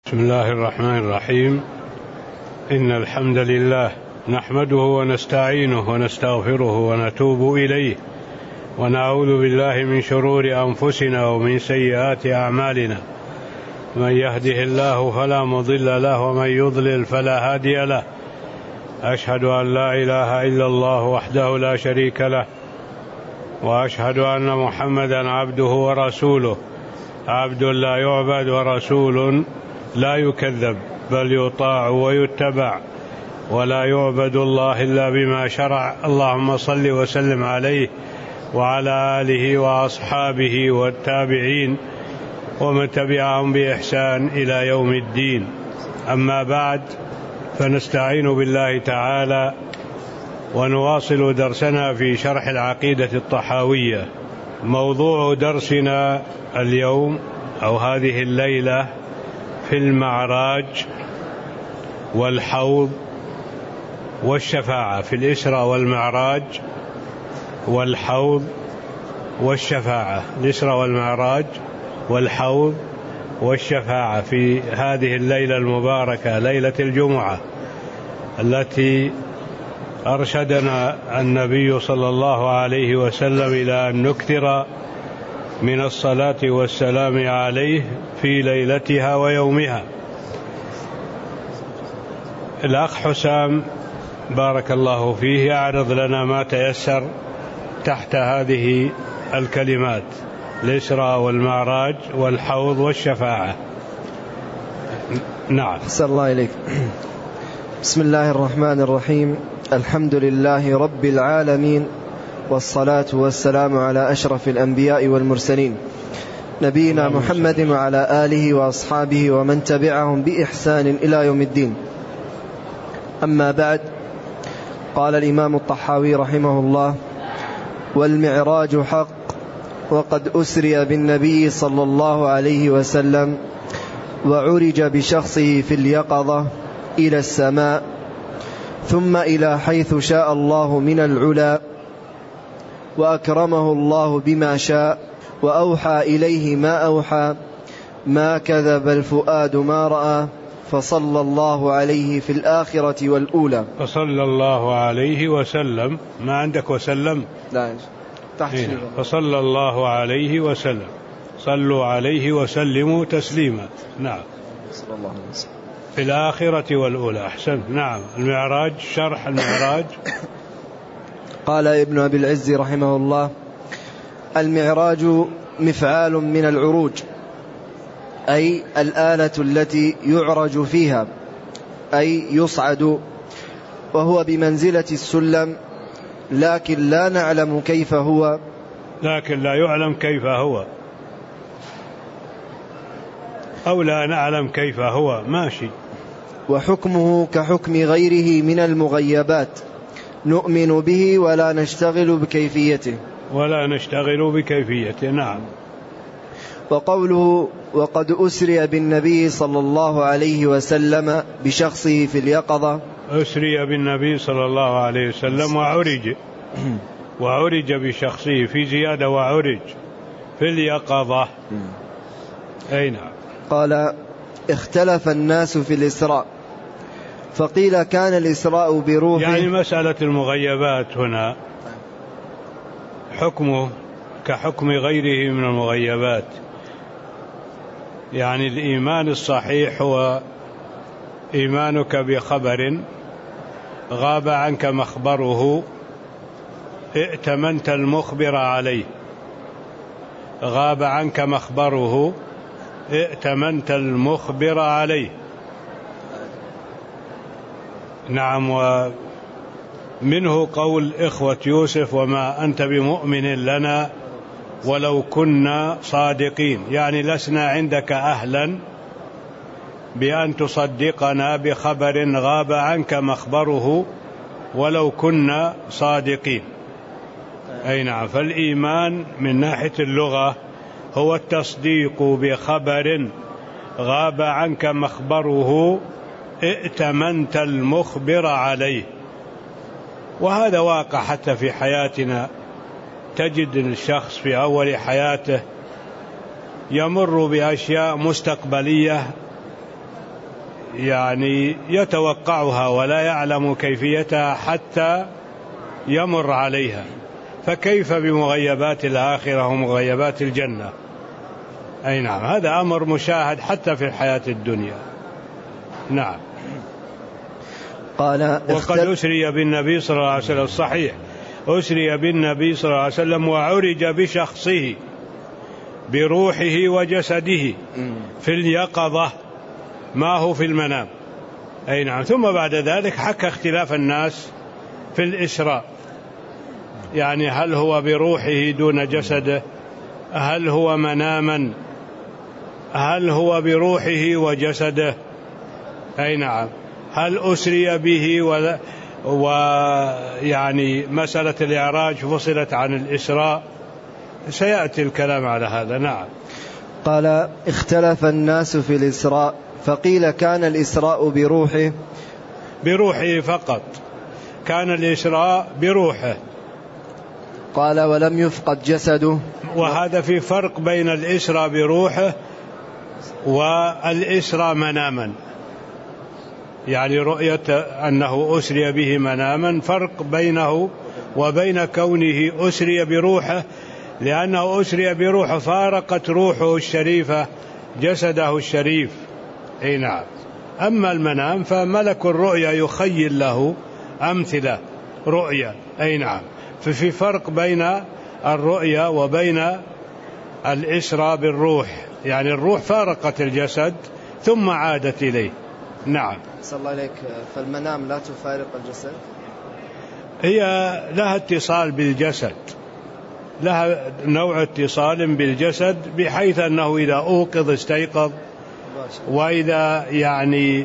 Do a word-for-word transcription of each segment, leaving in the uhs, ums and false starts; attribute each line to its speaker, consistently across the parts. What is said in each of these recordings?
Speaker 1: بسم الله الرحمن الرحيم. إن الحمد لله نحمده ونستعينه ونستغفره ونتوب إليه ونعوذ بالله من شرور أنفسنا ومن سيئات أعمالنا. من يهده الله فلا مضل له ومن يضلل فلا هادي له. أشهد أن لا إله إلا الله وحده لا شريك له، وأشهد أن محمدا عبده ورسوله، عبد لا يعبد ورسول لا يكذب، بل يطاع ويتبع، ولا يعبد الله إلا بما شرع. اللهم صل وسلم عليه وعلى آله وأصحابه والتابعين ومن تبعهم بإحسان إلى يوم الدين. أما بعد، فنستعين بالله تعالى ونواصل درسنا في شرح العقيدة الطحاوية. موضوع درسنا اليوم أو هذه الليلة في المعراج والحوض والشفاعة، في الإسراء والمعراج والحوض والشفاعة، الإسراء والمعراج والحوض والشفاعة في هذه الليلة المباركة، ليلة الجمعة، التي أرشدنا النبي صلى الله عليه وسلم إلى أن نكثر من الصلاة والسلام عليه في ليلتها ويومها. الأخ حسام بارك الله فيه يعرض لنا ما تيسر تحت هذه الكلمات: الإسراء والمعراج والحوض والشفاعة. نعم.
Speaker 2: أحسن الله إليك. بسم الله الرحمن الرحيم. الحمد لله رب العالمين، والصلاة والسلام على أشرف الأنبياء والمرسلين، نبينا محمد وعلى آله وأصحابه ومن تبعهم بإحسان إلى يوم الدين. أما بعد، قال الإمام الطحاوي رحمه الله: والمعراج حق، وقد أسري بالنبي صلى الله عليه وسلم وعرج بشخصه في اليقظة إلى السماء، ثم إلى حيث شاء الله من العلا، وأكرمه الله بما شاء، وأوحى إليه ما أوحى، ما كذب الفؤاد ما رأى، فصلى الله عليه في الآخرة والأولى.
Speaker 1: فصلى الله عليه وسلم. ما عندك وسلم؟
Speaker 2: لا، تحت
Speaker 1: إيه. فصلى الله عليه وسلم. صلوا عليه وسلموا تسليما. نعم.
Speaker 2: صلى الله عليه وسلم.
Speaker 1: في الآخرة والأولى. أحسن. نعم. المعراج، شرح المعراج.
Speaker 2: قال ابن أبي العز رحمه الله: المعراج مفعال من العروج، أي الآلة التي يعرج فيها، أي يصعد، وهو بمنزلة السلم، لكن لا نعلم كيف هو
Speaker 1: لكن لا يعلم كيف هو أو لا نعلم كيف هو ماشي.
Speaker 2: وحكمه كحكم غيره من المغيبات، نؤمن به ولا نشتغل بكيفيته
Speaker 1: ولا نشتغل بكيفيته. نعم.
Speaker 2: وقوله: وقد أسري بالنبي صلى الله عليه وسلم بشخصه في اليقظة،
Speaker 1: أسري بالنبي صلى الله عليه وسلم وعرج وعرج بشخصه، في زيادة وعرج في اليقظة. أي نعم.
Speaker 2: قال: اختلف الناس في الإسراء، فقيل كان الإسراء بروحه،
Speaker 1: يعني مسألة المغيبات هنا حكمه كحكم غيره من المغيبات، يعني الإيمان الصحيح هو إيمانك بخبر غاب عنك مخبره، ائتمنت المخبر عليه. غاب عنك مخبره، ائتمنت المخبر عليه. نعم. ومنه قول إخوة يوسف: وما أنت بمؤمن لنا ولو كنا صادقين، يعني لسنا عندك أهلا بأن تصدقنا بخبر غاب عنك مخبره ولو كنا صادقين. أي نعم. فالإيمان من ناحية اللغة هو التصديق بخبر غاب عنك مخبره، ائتمنت المخبر عليه. وهذا واقع حتى في حياتنا. تجد الشخص في أول حياته يمر بأشياء مستقبلية يعني يتوقعها ولا يعلم كيفيتها حتى يمر عليها، فكيف بمغيبات الآخرة ومغيبات الجنة؟ أي نعم، هذا أمر مشاهد حتى في الحياة الدنيا. نعم.
Speaker 2: قال
Speaker 1: وقد أسري بالنبي صلى الله عليه وسلم، صحيح، أسري بالنبي صلى الله عليه وسلم وعرج بشخصه بروحه وجسده في اليقظة ما هو في المنام. أي نعم. ثم بعد ذلك حكى اختلاف الناس في الإسراء، يعني هل هو بروحه دون جسده، هل هو مناما، هل هو بروحه وجسده. أي نعم. هل أسري به ولا ويعني مسألة الإعراج فصلت عن الإسراء، سيأتي الكلام على هذا. نعم.
Speaker 2: قال اختلف الناس في الإسراء، فقيل كان الإسراء بروحه
Speaker 1: بروحه فقط، كان الإسراء بروحه.
Speaker 2: قال ولم يفقد جسده.
Speaker 1: وهذا في فرق بين الإسراء بروحه والإسراء مناما، يعني رؤية أنه أسري به مناما فرق بينه وبين كونه أسري بروحه، لأنه أسري بروحه فارقت روحه الشريفة جسده الشريف. أي نعم. أما المنام فملك الرؤيا يخيل له أمثلة رؤيا. أي نعم. ففي فرق بين الرؤيا وبين الإسراء بالروح، يعني الروح فارقت الجسد ثم عادت إليه. نعم.
Speaker 2: صلى الله عليك. فالمنام لا تفارق الجسد،
Speaker 1: هي لها اتصال بالجسد، لها نوع اتصال بالجسد، بحيث أنه إذا أوقظ استيقظ، وإذا يعني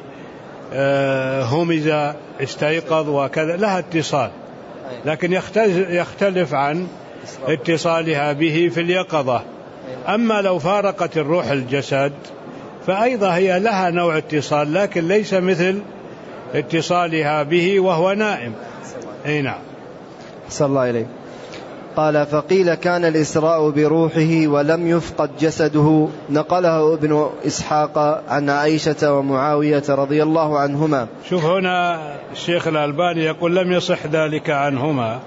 Speaker 1: همز استيقظ، وكذا لها اتصال، لكن يختلف عن اتصالها به في اليقظة. أما لو فارقت الروح الجسد فأيضا هي لها نوع اتصال، لكن ليس مثل اتصالها به وهو نائم. أي نعم.
Speaker 2: صلى الله عليه. قال فقيل كان الإسراء بروحه ولم يفقد جسده، نقله ابن إسحاق عن عائشة ومعاوية رضي الله عنهما.
Speaker 1: شوف هنا الشيخ الألباني يقول لم يصح ذلك عنهما،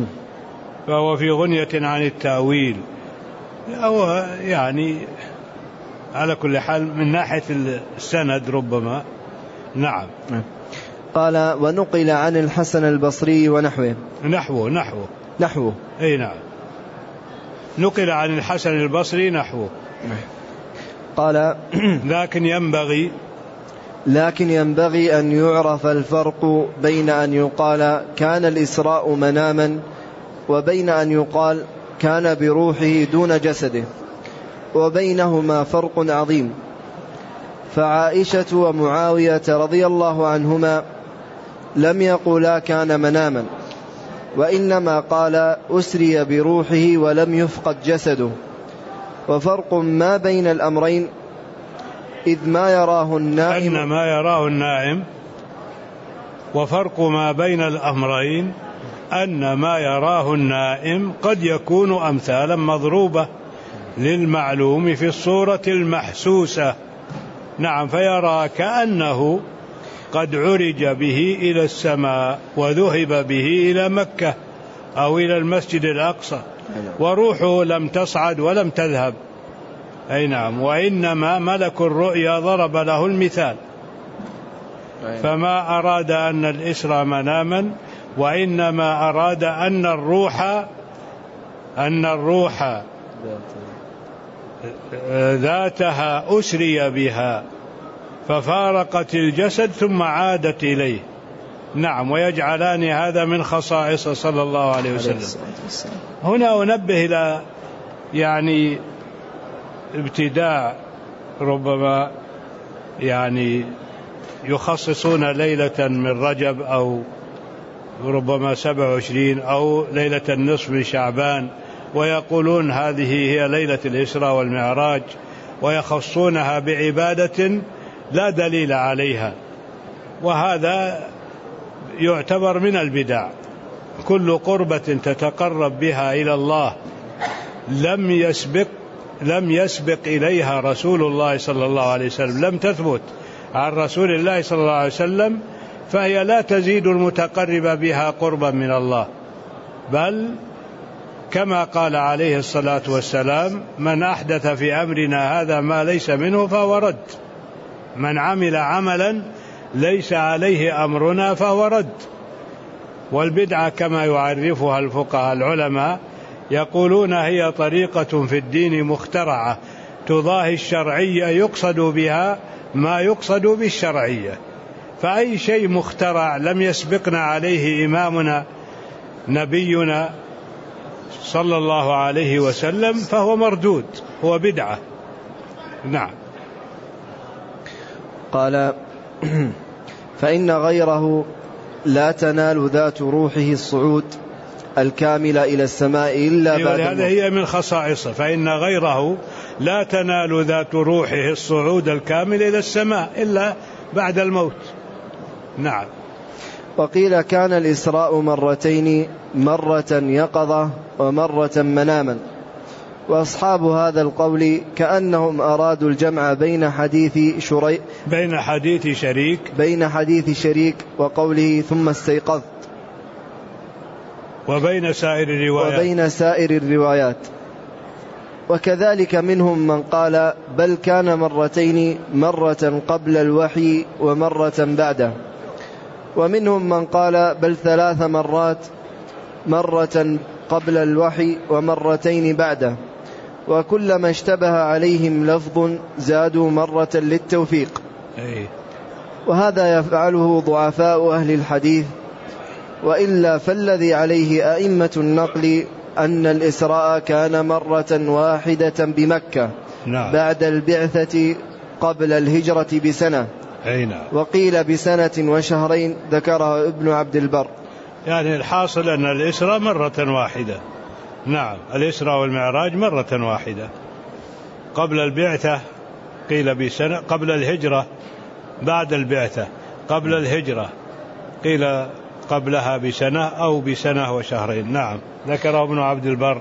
Speaker 1: فهو في غنية عن التأويل، أو يعني على كل حال من ناحية السند ربما. نعم.
Speaker 2: قال ونقل عن الحسن البصري ونحوه.
Speaker 1: نحوه نحوه
Speaker 2: نحوه
Speaker 1: أي نعم. نقل عن الحسن البصري نحوه.
Speaker 2: قال
Speaker 1: لكن ينبغي
Speaker 2: لكن ينبغي أن يعرف الفرق بين أن يقال كان الإسراء مناما وبين أن يقال كان بروحه دون جسده، وبينهما فرق عظيم. فعائشة ومعاوية رضي الله عنهما لم يقولا كان مناما، وإنما قال أسري بروحه ولم يفقد جسده. وفرق ما بين الأمرين إذ ما يراه النائم
Speaker 1: أن ما يراه النائم وفرق ما بين الأمرين أن ما يراه النائم قد يكون أمثالا مضروبة للمعلوم في الصورة المحسوسة. نعم. فيرى كأنه قد عرج به إلى السماء وذهب به إلى مكة أو إلى المسجد الأقصى، وروحه لم تصعد ولم تذهب. أي نعم. وإنما ملك الرؤيا ضرب له المثال، فما أراد أن الإسراء مناما، وإنما أراد أن الروح أن الروح ذاتها أسري بها ففارقت الجسد ثم عادت إليه. نعم. ويجعلان هذا من خصائص صلى الله عليه وسلم. هنا أنبه إلى يعني ابتداء ربما يعني يخصصون ليلة من رجب أو ربما سبع وعشرين أو ليلة النصف من شعبان، ويقولون هذه هي ليلة الإسراء والمعراج، ويخصونها بعبادة لا دليل عليها، وهذا يعتبر من البدع. كل قربة تتقرب بها إلى الله لم يسبق لم يسبق إليها رسول الله صلى الله عليه وسلم، لم تثبت عن رسول الله صلى الله عليه وسلم فهي لا تزيد المتقرب بها قربا من الله، بل كما قال عليه الصلاة والسلام: من أحدث في أمرنا هذا ما ليس منه فهو رد، من عمل عملا ليس عليه أمرنا فهو رد. والبدعة كما يعرفها الفقهاء العلماء يقولون: هي طريقة في الدين مخترعة تضاهي الشرعية يقصد بها ما يقصد بالشرعية، فأي شيء مخترع لم يسبقنا عليه إمامنا نبينا صلى الله عليه وسلم فهو مردود، هو بدعة. نعم.
Speaker 2: قال: فإن غيره لا تنال ذات روحه الصعود الكامل إلى السماء إلا بعد الموت.
Speaker 1: هذا هي من خصائصه، فإن غيره لا تنال ذات روحه الصعود الكامل إلى السماء إلا بعد الموت. نعم.
Speaker 2: وقيل كان الإسراء مرتين، مرة يقظة ومرة مناما. وأصحاب هذا القول كأنهم أرادوا الجمع بين حديث شريك
Speaker 1: بين حديث شريك
Speaker 2: بين حديث شريك وقوله ثم استيقظت
Speaker 1: وبين سائر الروايات
Speaker 2: وبين سائر الروايات. وكذلك منهم من قال بل كان مرتين، مرة قبل الوحي ومرة بعده. ومنهم من قال بل ثلاث مرات، مرة قبل الوحي ومرتين بعده. وكلما اشتبه عليهم لفظ زادوا مرة للتوفيق. وهذا يفعله ضعفاء أهل الحديث، وإلا فالذي عليه أئمة النقل أن الإسراء كان مرة واحدة بمكة. نعم. بعد البعثة قبل الهجرة بسنة.
Speaker 1: نعم.
Speaker 2: وقيل بسنة وشهرين، ذكره ابن عبد البر.
Speaker 1: يعني الحاصل أن الإسراء مرة واحدة. نعم، الإسراء والمعراج مرة واحدة. قبل البعثة قيل بسنة، قبل الهجرة بعد البعثة، قبل الهجرة قيل قبلها بسنة أو بسنة وشهرين. نعم، ذكر ابن عبد البر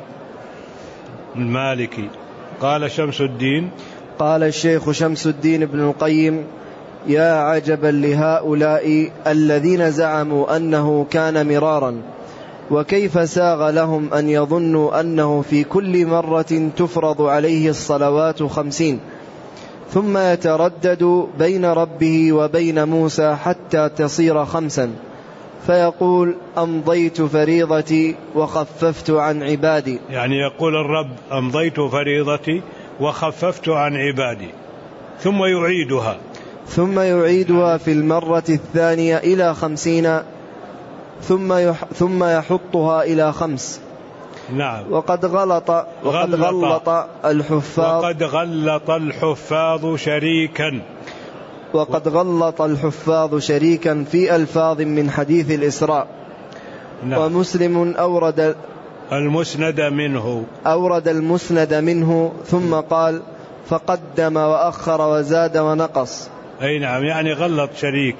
Speaker 1: المالكي. قال شمس الدين
Speaker 2: قال الشيخ شمس الدين ابن القيم: يا عجبا لهؤلاء الذين زعموا أنه كان مرارا، وكيف ساغ لهم أن يظنوا أنه في كل مرة تفرض عليه الصلوات خمسين، ثم يتردد بين ربه وبين موسى حتى تصير خمسا، فيقول أمضيت فريضتي وخففت عن عبادي.
Speaker 1: يعني يقول الرب أمضيت فريضتي وخففت عن عبادي، ثم يعيدها
Speaker 2: ثم يعيدها في المرة الثانية إلى خمسين، ثم يح ثم يحطها إلى خمس.
Speaker 1: نعم.
Speaker 2: وقد غلط وقد غلط الحفاظ
Speaker 1: وقد غلط الحفاظ شريكا
Speaker 2: وقد غلط الحفاظ شريكا في ألفاظ من حديث الإسراء.
Speaker 1: نعم.
Speaker 2: ومسلم أورد
Speaker 1: المسند منه
Speaker 2: أورد المسند منه ثم قال فقدم وأخر وزاد ونقص.
Speaker 1: أي نعم، يعني غلط شريك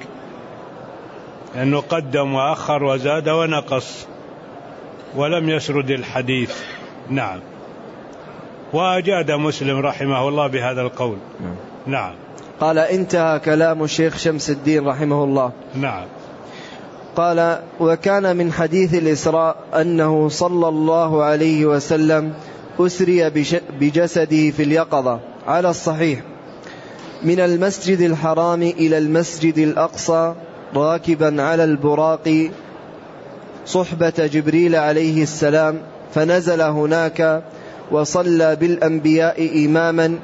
Speaker 1: لأنه قدم وأخر وزاد ونقص ولم يسرد الحديث. نعم. وأجاد مسلم رحمه الله بهذا القول. نعم.
Speaker 2: قال انتهى كلام الشيخ شمس الدين رحمه الله.
Speaker 1: نعم.
Speaker 2: قال وكان من حديث الإسراء أنه صلى الله عليه وسلم أسري بجسده في اليقظة على الصحيح من المسجد الحرام إلى المسجد الأقصى راكبا على البراق صحبة جبريل عليه السلام، فنزل هناك وصلى بالأنبياء إماما،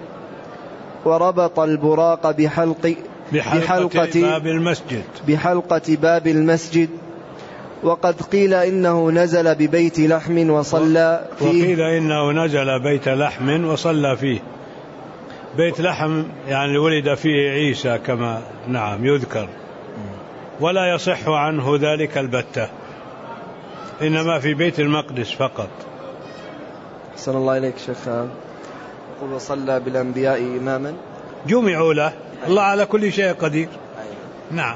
Speaker 2: وربط البراق بحلق
Speaker 1: بحلقة باب المسجد
Speaker 2: بحلقة باب المسجد. وقد قيل إنه نزل ببيت لحم وصلى فيه.
Speaker 1: وقيل إنه نزل بيت لحم وصلى فيه. بيت لحم يعني ولد فيه عيسى كما نعم يذكر، ولا يصح عنه ذلك البتة، إنما في بيت المقدس فقط.
Speaker 2: أحسن الله إليك شيخ. قل وصلى بالأنبياء إماما،
Speaker 1: جمعوا له، الله على كل شيء قدير. نعم.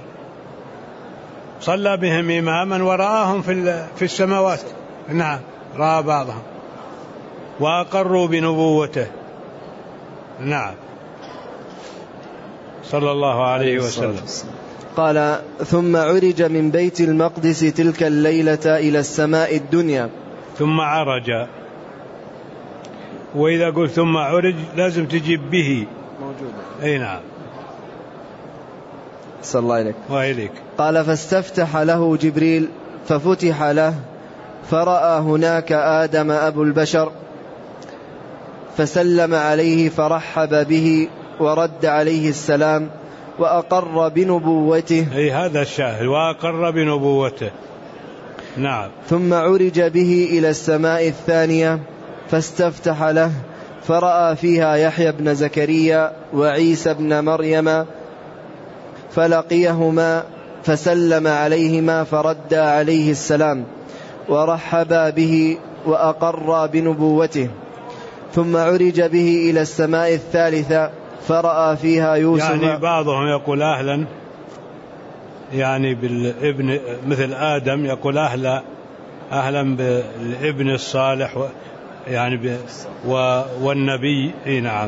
Speaker 1: صلى بهم إماما ورآهم في في السماوات. نعم، رأى بعضهم وأقروا بنبوته. نعم. صلى الله عليه وسلم.
Speaker 2: قال ثم عرج من بيت المقدس تلك الليلة إلى السماء الدنيا.
Speaker 1: ثم عرج، وإذا قلت ثم عرج لازم تجيب به
Speaker 2: موجودة.
Speaker 1: أي نعم.
Speaker 2: صلى الله عليك
Speaker 1: وإليك.
Speaker 2: قال فاستفتح له جبريل ففتح له فرأى هناك آدم أبو البشر فسلم عليه فرحب به ورد عليه السلام وأقر بنبوته.
Speaker 1: أي هذا الشاهد، وأقر بنبوته. نعم.
Speaker 2: ثم عرج به إلى السماء الثانية فاستفتح له فرأى فيها يحيى بن زكريا وعيسى بن مريم فلقيهما فسلم عليهما فرد عليه السلام ورحبا به وأقر بنبوته. ثم عرج به إلى السماء الثالثة فرأى فيها يوسف.
Speaker 1: يعني بعضهم يقول أهلا، يعني بالابن مثل آدم يقول أهلا أهلا بالابن الصالح يعني والنبي. إيه نعم،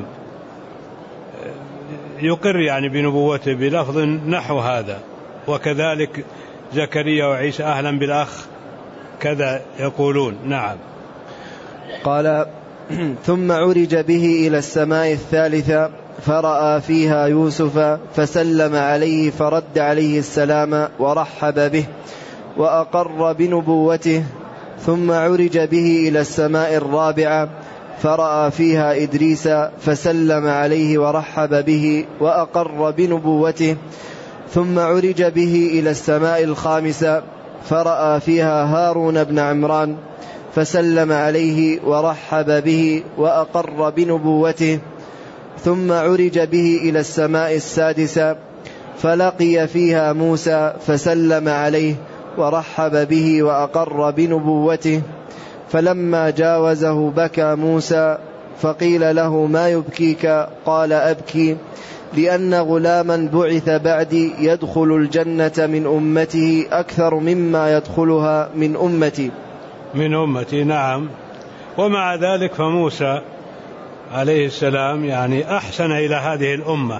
Speaker 1: يقر يعني بنبوته بلفظ نحو هذا. وكذلك زكريا وعيسى أهلا بالأخ كذا يقولون. نعم.
Speaker 2: قال ثم عرج به إلى السماء الثالثة فرأى فيها يوسف فسلم عليه فرد عليه السلام ورحب به وأقر بنبوته. ثم عرج به إلى السماء الرابعة فرأى فيها إدريس فسلم عليه ورحب به وأقر بنبوته. ثم عرج به إلى السماء الخامسة فرأى فيها هارون بن عمران فسلم عليه ورحب به وأقر بنبوته. ثم عرج به إلى السماء السادسة فلقي فيها موسى فسلم عليه ورحب به وأقر بنبوته. فلما جاوزه بكى موسى فقيل له ما يبكيك؟ قال أبكي لأن غلاما بعث بعدي يدخل الجنة من أمته أكثر مما يدخلها من أمتي
Speaker 1: من أمتي. نعم. ومع ذلك فموسى عليه السلام يعني أحسن إلى هذه الأمة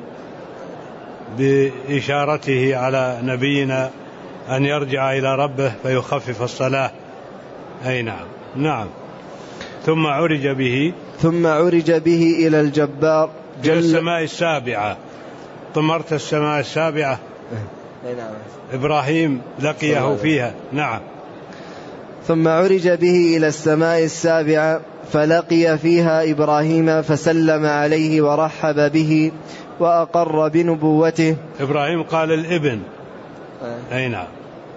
Speaker 1: بإشارته على نبينا أن يرجع إلى ربه فيخفف الصلاة. أي نعم. نعم. ثم عرج به
Speaker 2: ثم عرج به إلى الجبار
Speaker 1: جل السماء السابعة. طمرت السماء السابعة.
Speaker 2: نعم.
Speaker 1: إبراهيم لقيه فيها. نعم.
Speaker 2: ثم عرج به إلى السماء السابعة فلقي فيها إبراهيم فسلم عليه ورحب به وأقر بنبوته.
Speaker 1: إبراهيم قال الابن. أي نعم.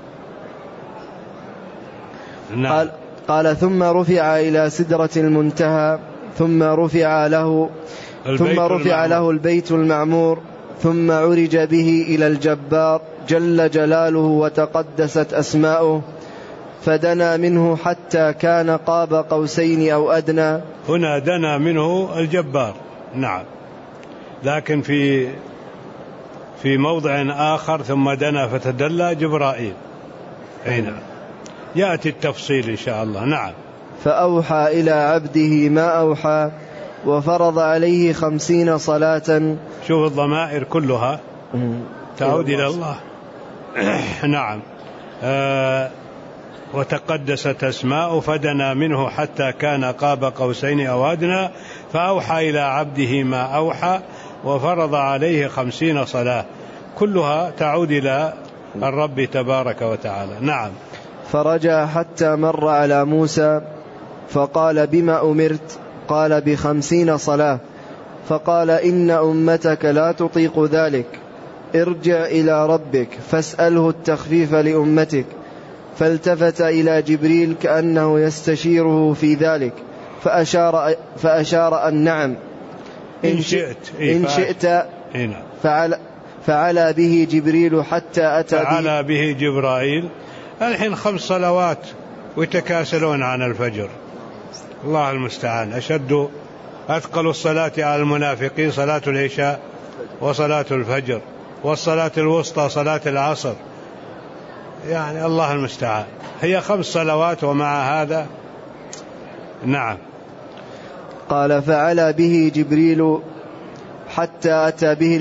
Speaker 1: نعم.
Speaker 2: قال, قال ثم رفع إلى سدرة المنتهى ثم رفع له ثم رفع له البيت المعمور. ثم عرج به إلى الجبار جل جلاله وتقدست أسماؤه فدنا منه حتى كان قاب قوسين أو أدنى.
Speaker 1: هنا دنا منه الجبار. نعم. لكن في في موضع آخر ثم دنا فتدلى جبرائيل. أي نعم. يأتي التفصيل إن شاء الله. نعم.
Speaker 2: فأوحى إلى عبده ما أوحى وفرض عليه خمسين صلاة.
Speaker 1: شوف الضمائر كلها تعود إلى الله. نعم. آه وتقدست أسماء فدنا منه حتى كان قاب قوسين أو أدنى فأوحى إلى عبده ما أوحى وفرض عليه خمسين صلاة. كلها تعود إلى الرب تبارك وتعالى. نعم.
Speaker 2: فرجع حتى مر على موسى فقال بما أمرت؟ قال بخمسين صلاة. فقال إن أمتك لا تطيق ذلك، ارجع إلى ربك فاسأله التخفيف لأمتك. فالتفت إلى جبريل كأنه يستشيره في ذلك فأشار, فأشار أن نعم
Speaker 1: إن شئت,
Speaker 2: إن شئت فعل فعلى به جبريل حتى أتى
Speaker 1: فعلى به جبرائيل. الحين خمس صلوات ويتكاسلون عن الفجر. الله المستعان. أشد أثقل الصلاة على المنافقين صلاة العشاء وصلاة الفجر والصلاة الوسطى صلاة العصر. يعني الله المستعان. هي خمس صلوات ومع هذا. نعم.
Speaker 2: قال فعلى به جبريل حتى أتى به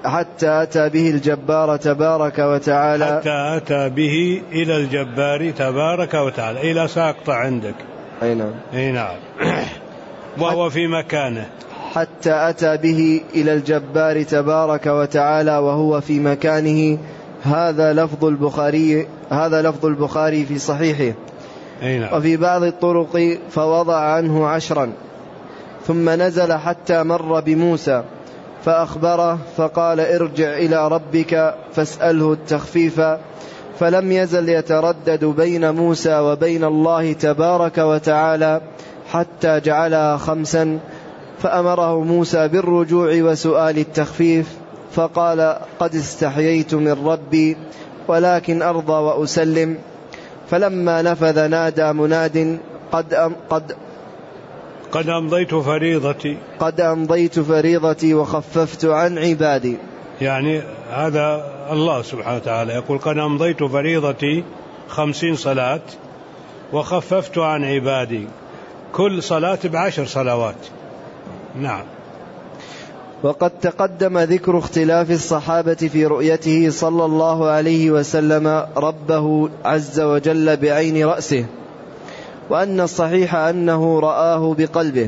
Speaker 2: حتى أتى به الجبار تبارك وتعالى
Speaker 1: حتى أتى به إلى الجبار تبارك وتعالى. إلى ساقطة عندك.
Speaker 2: أي نعم.
Speaker 1: أي نعم. وهو في مكانه.
Speaker 2: حتى أتى به إلى الجبار تبارك وتعالى وهو في مكانه. هذا لفظ البخاري هذا لفظ البخاري في صحيحه.
Speaker 1: نعم.
Speaker 2: وفي بعض الطرق فوضع عنه عشرا ثم نزل حتى مر بموسى فأخبره فقال ارجع إلى ربك فاسأله التخفيف، فلم يزل يتردد بين موسى وبين الله تبارك وتعالى حتى جعلها خمسا، فأمره موسى بالرجوع وسؤال التخفيف فقال قد استحييت من ربي ولكن أرضى وأسلم. فلما نفذ نادى مناد قد أم قد
Speaker 1: قد أمضيت فريضتي
Speaker 2: قد أمضيت فريضتي وخففت عن عبادي.
Speaker 1: يعني هذا الله سبحانه وتعالى يقول قد أمضيت فريضتي خمسين صلاة وخففت عن عبادي، كل صلاة بعشر صلوات. نعم.
Speaker 2: وقد تقدم ذكر اختلاف الصحابة في رؤيته صلى الله عليه وسلم ربه عز وجل بعين رأسه، وأن الصحيح أنه رآه بقلبه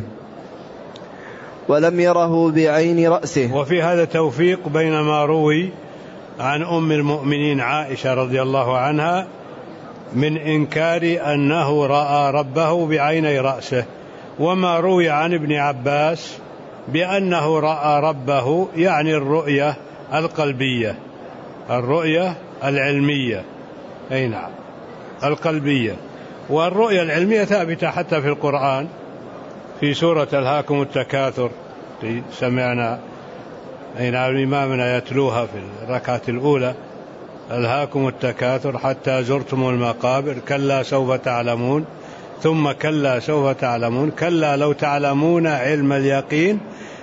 Speaker 2: ولم يره بعين رأسه.
Speaker 1: وفي هذا توفيق بين ما روي عن أم المؤمنين عائشة رضي الله عنها من إنكار أنه رأى ربه بعيني رأسه، وما روي عن ابن عباس بأنه رأى ربه، يعني الرؤية القلبية، الرؤية العلمية. أي نعم، القلبية. والرؤية العلمية ثابتة حتى في القرآن، في سورة ألهاكم التكاثر سمعنا أي نعم إمامنا يتلوها في الركعة الأولى: ألهاكم التكاثر حتى زرتم المقابر كلا سوف تعلمون ثم كلا سوف تعلمون كلا لو تعلمون علم اليقين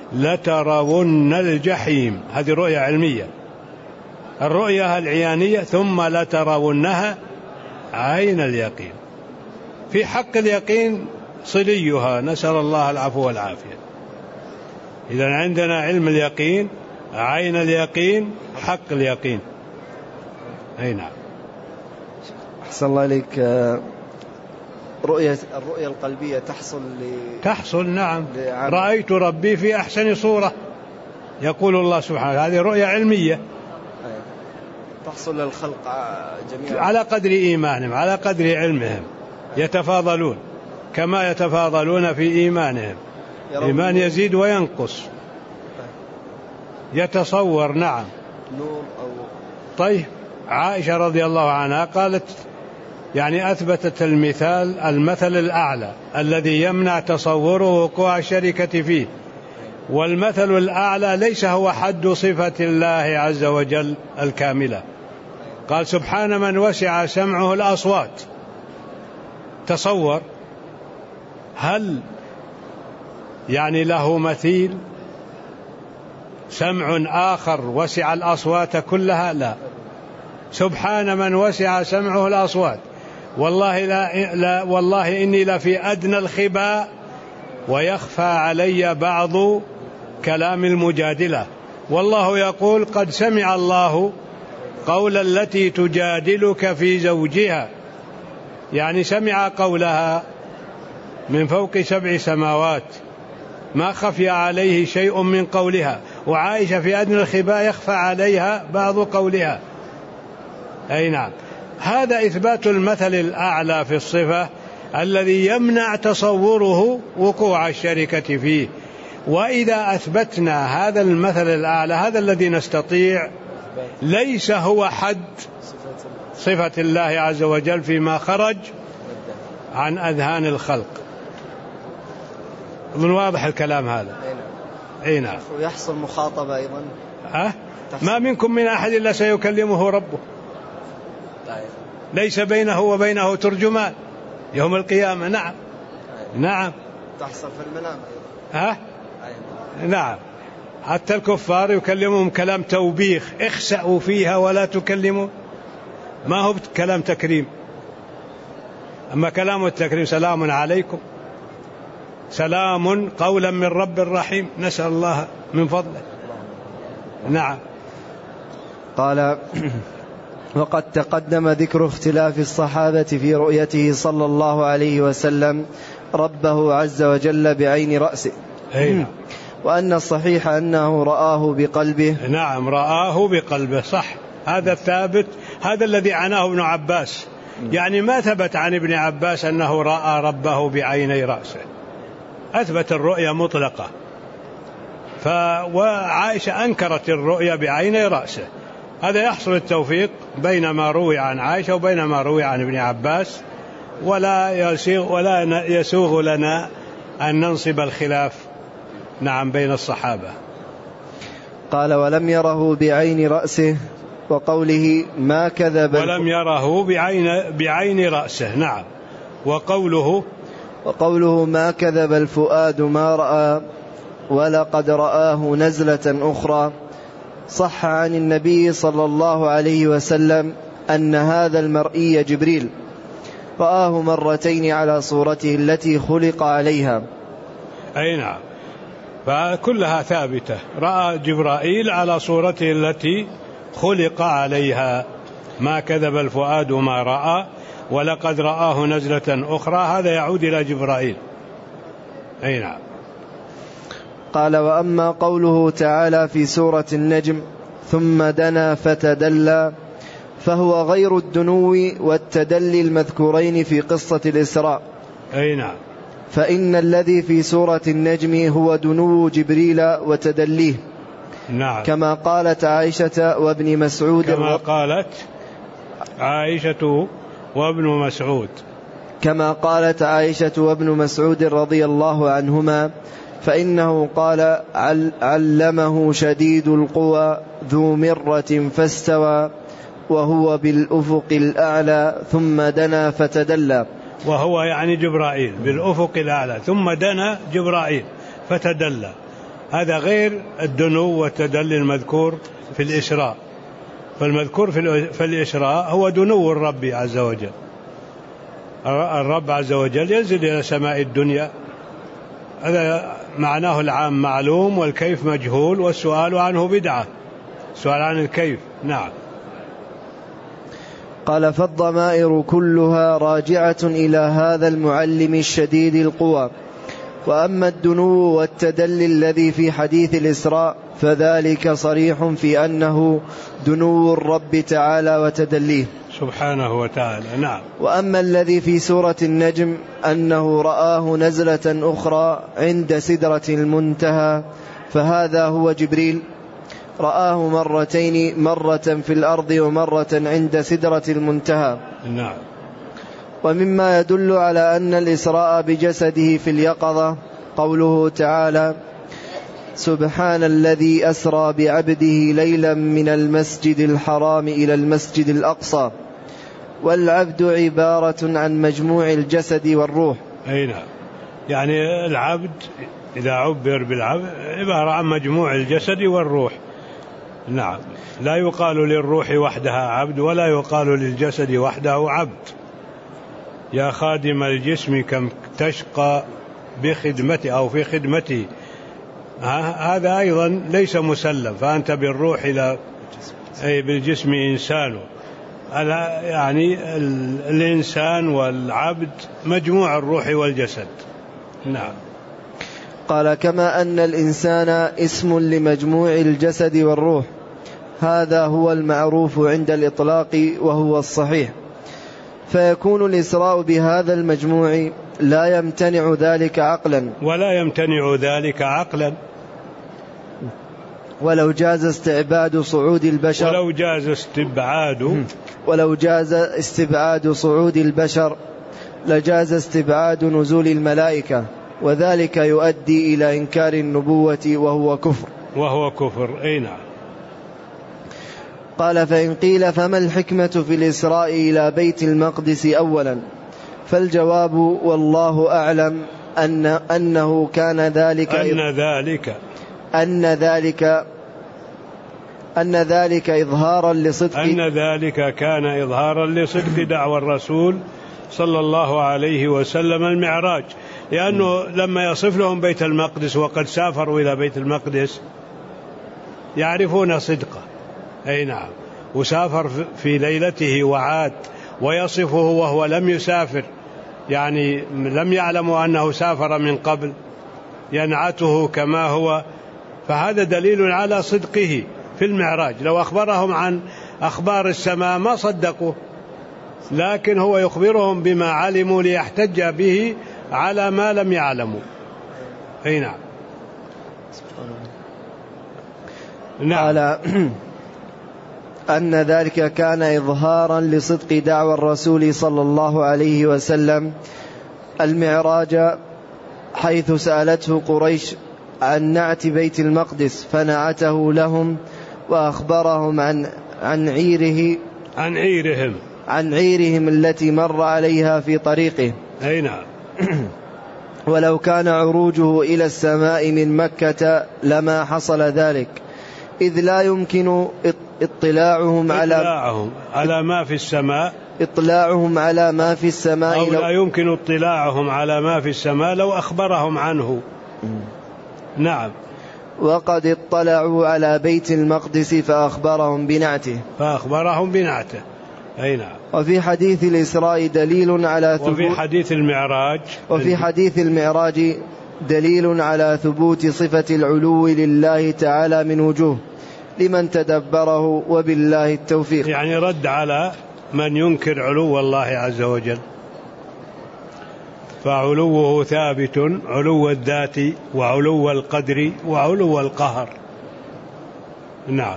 Speaker 1: لترون الجحيم. هذه رؤية علمية. الرؤية العيانية ثم لترونها عين اليقين. في حق اليقين صليها، نسأل الله العفو والعافية. إذا عندنا علم اليقين، عين اليقين، حق اليقين. أي نعم.
Speaker 2: أحسن الله إليك. رؤية الرؤية القلبية تحصل ل...
Speaker 1: تحصل نعم.
Speaker 2: لعم...
Speaker 1: رأيت ربي في أحسن صورة، يقول الله سبحانه. هذه رؤية علمية
Speaker 2: تحصل للخلق جميعا
Speaker 1: على قدر إيمانهم، على قدر علمهم، يتفاضلون كما يتفاضلون في إيمانهم. إيمان يزيد وينقص، يتصور. نعم.
Speaker 2: نور أو...
Speaker 1: طيب، عائشة رضي الله عنها قالت يعني أثبتت المثال المثل الأعلى الذي يمنع تصوره وقوع الشركة فيه. والمثل الأعلى ليس هو حد صفة الله عز وجل الكاملة. قال سبحان من وسع سمعه الأصوات. تصور، هل يعني له مثيل سمع آخر وسع الأصوات كلها؟ لا. سبحان من وسع سمعه الأصوات. والله لا, لا والله إني لفي أدنى الخباء ويخفى علي بعض كلام المجادلة. والله يقول قد سمع الله قول التي تجادلك في زوجها، يعني سمع قولها من فوق سبع سماوات، ما خفي عليه شيء من قولها. وعائشة في أدنى الخباء يخفى عليها بعض قولها. أي نعم. هذا إثبات المثل الأعلى في الصفة الذي يمنع تصوره وقوع الشركة فيه. وإذا أثبتنا هذا المثل الأعلى، هذا الذي نستطيع، ليس هو حد صفة الله عز وجل فيما خرج عن أذهان الخلق. من واضح الكلام هذا؟ أي نعم.
Speaker 2: ويحصل مخاطبة أيضا.
Speaker 1: أه؟ ما منكم من أحد إلا سيكلمه ربه، ليس بينه وبينه ترجمان يوم القيامة. نعم. نعم.
Speaker 2: تحصل في المنام
Speaker 1: أيضا. ها؟ نعم. حتى الكفار يكلمهم كلام توبيخ: اخسأوا فيها ولا تكلموا. ما هو كلام تكريم. أما كلام التكريم: سلام عليكم، سلام قولا من رب رحيم، نسأل الله من فضله. نعم.
Speaker 2: قال: وقد تقدم ذكر اختلاف الصحابة في رؤيته صلى الله عليه وسلم ربه عز وجل بعين رأسه، وأن الصحيح أنه رآه بقلبه.
Speaker 1: نعم، رآه بقلبه، صح، هذا الثابت، هذا الذي عناه ابن عباس. يعني ما ثبت عن ابن عباس أنه رأى ربه بعيني رأسه، أثبت الرؤية مطلقة. ف... وعائشة أنكرت الرؤية بعيني رأسه. هذا يحصل التوفيق بين ما روي عن عائشة وبين ما روي عن ابن عباس، ولا يسوغ, ولا يسوغ لنا أن ننصب الخلاف نعم بين الصحابة.
Speaker 2: قال: ولم يره بعين رأسه، وقوله ما كذب،
Speaker 1: ولم يره بعين, بعين رأسه. نعم. وقوله
Speaker 2: وقوله ما كذب الفؤاد ما رأى ولقد رآه نزلة أخرى. صح عن النبي صلى الله عليه وسلم أن هذا المرئي جبريل رآه مرتين على صورته التي خلق عليها.
Speaker 1: أي نعم، فكلها ثابتة. رأى جبرائيل على صورته التي خلق عليها. ما كذب الفؤاد ما رأى ولقد رآه نزلة أخرى، هذا يعود إلى جبرائيل. أي نعم.
Speaker 2: قال: وأما قوله تعالى في سورة النجم ثم دنا فتدلى، فهو غير الدنو والتدلي المذكورين في قصة الإسراء.
Speaker 1: أي نعم.
Speaker 2: فإن الذي في سورة النجم هو دنو جبريل وتدليه.
Speaker 1: نعم.
Speaker 2: كما قالت عائشة وابن مسعود
Speaker 1: كما قالت عائشة وابن مسعود
Speaker 2: كما قالت عائشة وابن مسعود رضي الله عنهما، فإنه قال: علمه شديد القوى ذو مرة فاستوى وهو بالأفق الأعلى ثم دنا فتدلى.
Speaker 1: وهو يعني جبرائيل بالأفق الأعلى، ثم دنا جبرائيل فتدلى. هذا غير الدنو والتدلي المذكور في الإسراء. فالمذكور في الإسراء هو دنو الرب عز وجل. الرب عز وجل ينزل إلى سماء الدنيا، هذا معناه العام معلوم والكيف مجهول، والسؤال عنه بدعة، سؤال عن الكيف. نعم.
Speaker 2: قال: فالضمائر كلها راجعة إلى هذا المعلم الشديد القوى. وأما الدنو والتدلي الذي في حديث الإسراء فذلك صريح في أنه دنو الرب تعالى وتدليه
Speaker 1: سبحانه وتعالى. نعم.
Speaker 2: وأما الذي في سورة النجم أنه رآه نزلة أخرى عند سدرة المنتهى، فهذا هو جبريل رآه مرتين، مرة في الأرض ومرة عند سدرة المنتهى.
Speaker 1: نعم.
Speaker 2: ومما يدل على أن الإسراء بجسده في اليقظة قوله تعالى: سبحان الذي أسرى بعبده ليلا من المسجد الحرام إلى المسجد الأقصى. والعبد عبارة عن مجموع الجسد والروح.
Speaker 1: أي نعم، يعني العبد إذا عبر بالعبد عبارة عن مجموع الجسد والروح. نعم، لا يقال للروح وحدها عبد ولا يقال للجسد وحده عبد. يا خادم الجسم كم تشقى بخدمته أو في خدمته، هذا أيضا ليس مسلم. فأنت بالروح إلى أي بالجسم إنسان، يعني الإنسان والعبد مجموع الروح والجسد. نعم.
Speaker 2: قال: كما أن الإنسان اسم لمجموع الجسد والروح، هذا هو المعروف عند الإطلاق وهو الصحيح. فيكون الإسراء بهذا المجموع لا يمتنع ذلك عقلا
Speaker 1: ولا يمتنع ذلك عقلا
Speaker 2: ولو جاز استعباد صعود البشر
Speaker 1: ولو جاز استبعاد
Speaker 2: ولو جاز استبعاد صعود البشر لجاز استبعاد نزول الملائكة، وذلك يؤدي إلى إنكار النبوة وهو كفر
Speaker 1: وهو كفر. أي نعم.
Speaker 2: قال: فإن قيل فما الحكمة في الإسراء إلى بيت المقدس أولا؟ فالجواب والله أعلم أن أنه كان ذلك
Speaker 1: أن ذلك
Speaker 2: أن ذلك أن ذلك إظهارا لصدق
Speaker 1: أن ذلك كان إظهارا لصدق دعوى الرسول صلى الله عليه وسلم المعراج، لأنه لما يصف لهم بيت المقدس وقد سافروا إلى بيت المقدس يعرفون صدقه، أي نعم. وسافر في ليلته وعاد، ويصفه وهو لم يسافر، يعني لم يعلموا أنه سافر من قبل، ينعته كما هو، فهذا دليل على صدقه في المعراج. لو أخبرهم عن أخبار السماء ما صدقوا، لكن هو يخبرهم بما علموا ليحتج به على ما لم يعلموا. أي نعم.
Speaker 2: نعم. قال أن ذلك كان إظهارا لصدق دعوى الرسول صلى الله عليه وسلم المعراج، حيث سألته قريش عن نعت بيت المقدس فنعته لهم، وأخبرهم عن عن عيره
Speaker 1: عن عيرهم
Speaker 2: عن عيرهم التي مر عليها في طريقه.
Speaker 1: أي نعم.
Speaker 2: ولو كان عروجه إلى السماء من مكة لما حصل ذلك، إذ لا يمكن اطلاعهم على
Speaker 1: اطلاعهم على ما في السماء
Speaker 2: اطلاعهم على ما في السماء
Speaker 1: أو لا يمكن اطلاعهم على ما في السماء لو أخبرهم عنه. نعم.
Speaker 2: وقد اطلعوا على بيت المقدس فأخبرهم بنعته
Speaker 1: فأخبرهم بنعته. أي نعم.
Speaker 2: وفي حديث الإسراء دليل على ثبوت
Speaker 1: وفي حديث المعراج
Speaker 2: وفي حديث المعراج دليل على ثبوت صفة العلو لله تعالى من وجوه لمن تدبره، وبالله التوفيق.
Speaker 1: يعني رد على من ينكر علو الله عز وجل، فعلوه ثابت، علو الذات وعلو القدر وعلو القهر. نعم.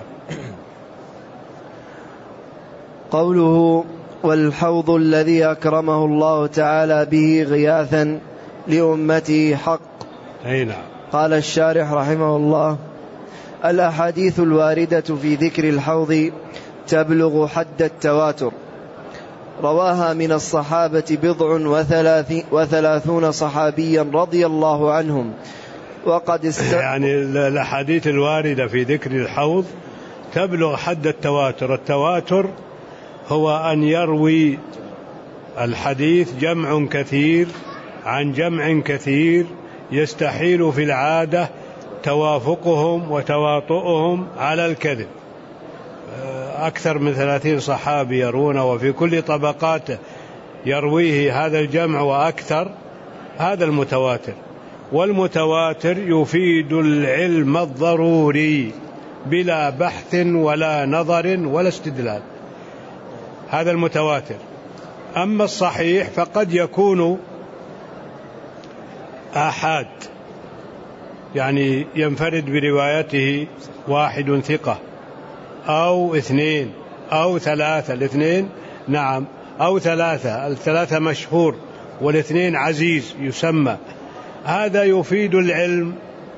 Speaker 2: قوله والحوض الذي أكرمه الله تعالى به غياثا لأمته حق.
Speaker 1: أي نعم.
Speaker 2: قال الشارح رحمه الله: الأحاديث الواردة في ذكر الحوض تبلغ حد التواتر، رواها من الصحابة بضع وثلاثون صحابيا رضي الله عنهم. وقد است...
Speaker 1: يعني الأحاديث الواردة في ذكر الحوض تبلغ حد التواتر. التواتر هو أن يروي الحديث جمع كثير عن جمع كثير يستحيل في العادة توافقهم وتواطؤهم على الكذب. أكثر من ثلاثين صحابي يروون، وفي كل طبقاته يرويه هذا الجمع وأكثر، هذا المتواتر. والمتواتر يفيد العلم الضروري بلا بحث ولا نظر ولا استدلال، هذا المتواتر. أما الصحيح فقد يكون آحاد، يعني ينفرد بروايته واحد ثقة أو اثنين أو ثلاثة، الاثنين نعم، أو ثلاثة، الثلاثة مشهور والاثنين عزيز يسمى. هذا يفيد العلم،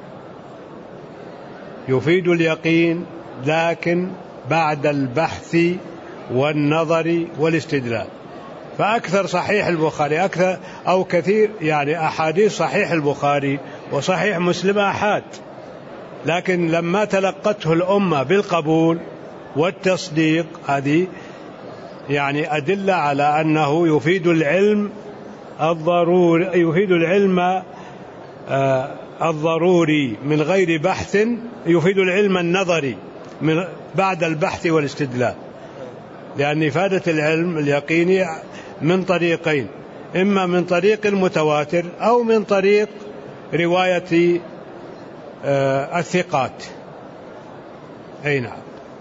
Speaker 1: يفيد اليقين، لكن بعد البحث والنظر والاستدلال. فأكثر صحيح البخاري أكثر أو كثير، يعني أحاديث صحيح البخاري وصحيح مسلم أحاد، لكن لما تلقته الأمة بالقبول والتصديق، هذه يعني أدلة على أنه يفيد العلم الضروري، يفيد العلم آه الضروري من غير بحث، يفيد العلم النظري من بعد البحث والاستدلال. لأن إفادة العلم اليقيني من طريقين، إما من طريق المتواتر أو من طريق رواية آه الثقات. أي نعم.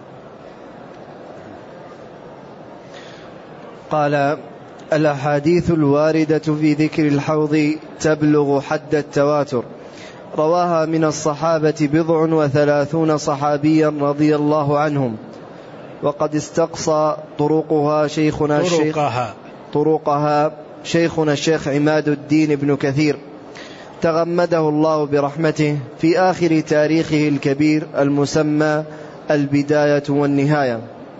Speaker 2: قال: الأحاديث الواردة في ذكر الحوض تبلغ حد التواتر، رواها من الصحابة بضع وثلاثون صحابيا رضي الله عنهم. وقد استقصى طرقها شيخنا الشيخ
Speaker 1: طرقها
Speaker 2: طرقها شيخنا الشيخ عماد الدين بن كثير تغمده الله برحمته في آخر تاريخه الكبير المسمى البداية والنهاية.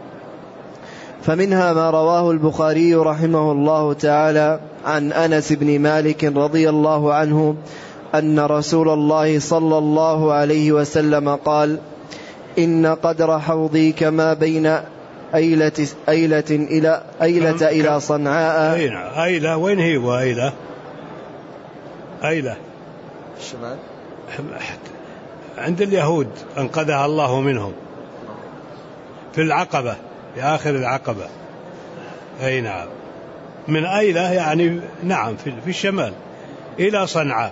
Speaker 2: فمنها ما رواه البخاري رحمه الله تعالى عن أنس بن مالك رضي الله عنه أن رسول الله صلى الله عليه وسلم قال: إن قدر حوضي كما بين أيلة, أيلة إلى أيلة إلى صنعاء.
Speaker 1: أيلة وين هي؟ وأيلة أيلة
Speaker 2: الشمال
Speaker 1: عند اليهود أنقذها الله منهم. في العقبة، في آخر العقبة. أي نعم، من أيلة يعني نعم في الشمال إلى صنعاء.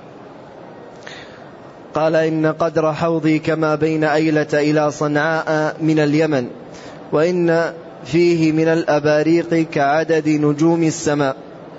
Speaker 2: قال إن قدر حوضي كما بين أيلة إلى صنعاء من اليمن، وإن فيه من الأباريق كعدد نجوم السماء.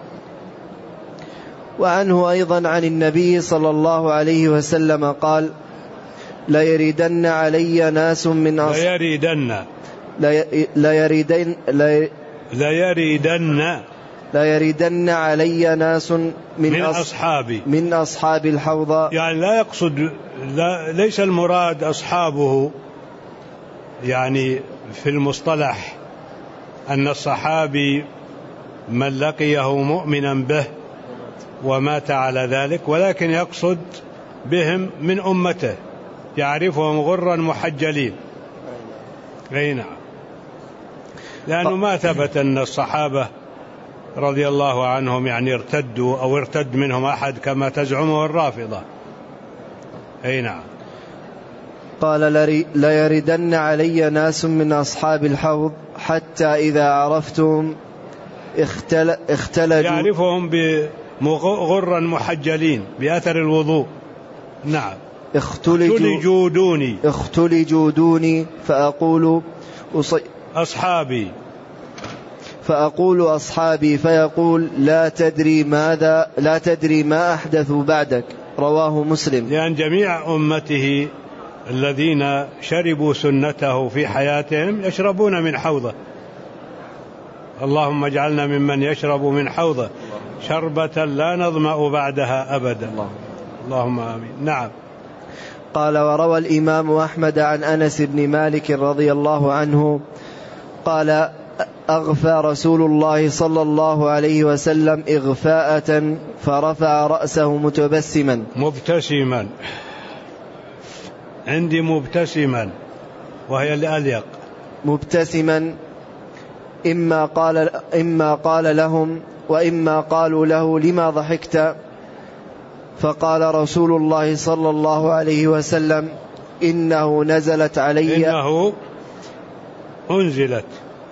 Speaker 2: وعنه أيضا عن النبي صلى الله عليه وسلم قال ليردن علي ناس من أصحابي
Speaker 1: ليردن
Speaker 2: ليردن
Speaker 1: ليردن
Speaker 2: ليردن علي ناس من,
Speaker 1: من أصحابي
Speaker 2: من أصحاب الحوض.
Speaker 1: يعني لا يقصد، لا ليس المراد أصحابه يعني في المصطلح أن الصحابي من لقيه مؤمنا به ومات على ذلك، ولكن يقصد بهم من أمته يعرفهم غرا محجلين. أي نعم، لأنه ما ثبت أن الصحابة رضي الله عنهم يعني ارتدوا أو ارتد منهم أحد كما تزعمه الرافضة. أي نعم.
Speaker 2: قال ليردن علي ناس من أصحاب الحوض حتى إذا عرفتهم اختل اختلجوا
Speaker 1: يعرفهم بغرا محجلين بأثر الوضوء. نعم. اختلجوا دوني
Speaker 2: اختلجوا دوني فأقول
Speaker 1: أصحابي
Speaker 2: فأقول أصحابي فيقول لا تدري ماذا لا تدري ما أحدثوا بعدك. رواه مسلم.
Speaker 1: لأن جميع أمته الذين شربوا سنته في حياتهم يشربون من حوضه. اللهم اجعلنا ممن يشرب من حوضه شربة لا نظمأ بعدها أبدا. اللهم آمين. نعم.
Speaker 2: قال وروى الإمام أحمد عن أنس بن مالك رضي الله عنه قال أغفى رسول الله صلى الله عليه وسلم إغفاءة فرفع رأسه متبسما
Speaker 1: مبتسما عندي مبتسما وهي الأليق
Speaker 2: مبتسما إما قال, إما قال لهم وإما قالوا له لما ضحكت؟ فقال رسول الله صلى الله عليه وسلم إنه نزلت علي
Speaker 1: إنه أنزلت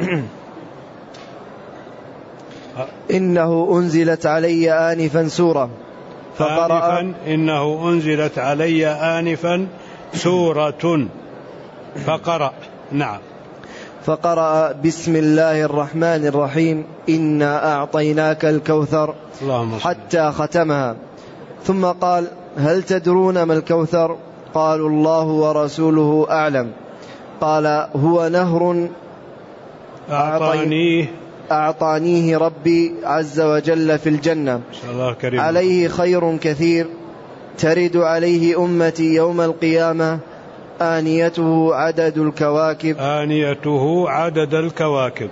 Speaker 2: إنه أنزلت علي آنفا سورة
Speaker 1: فقرأ آنفا إنه أنزلت علي آنفا سورة فقرأ. نعم.
Speaker 2: فقرأ بسم الله الرحمن الرحيم إنا أعطيناك الكوثر حتى ختمها، ثم قال هل تدرون ما الكوثر؟ قالوا الله ورسوله أعلم. قال هو نهر
Speaker 1: أعطانيه
Speaker 2: أعطانيه ربي عز وجل في الجنة عليه خير كثير ترد عليه أمتي يوم القيامة آنيته عدد الكواكب
Speaker 1: آنيته عدد الكواكب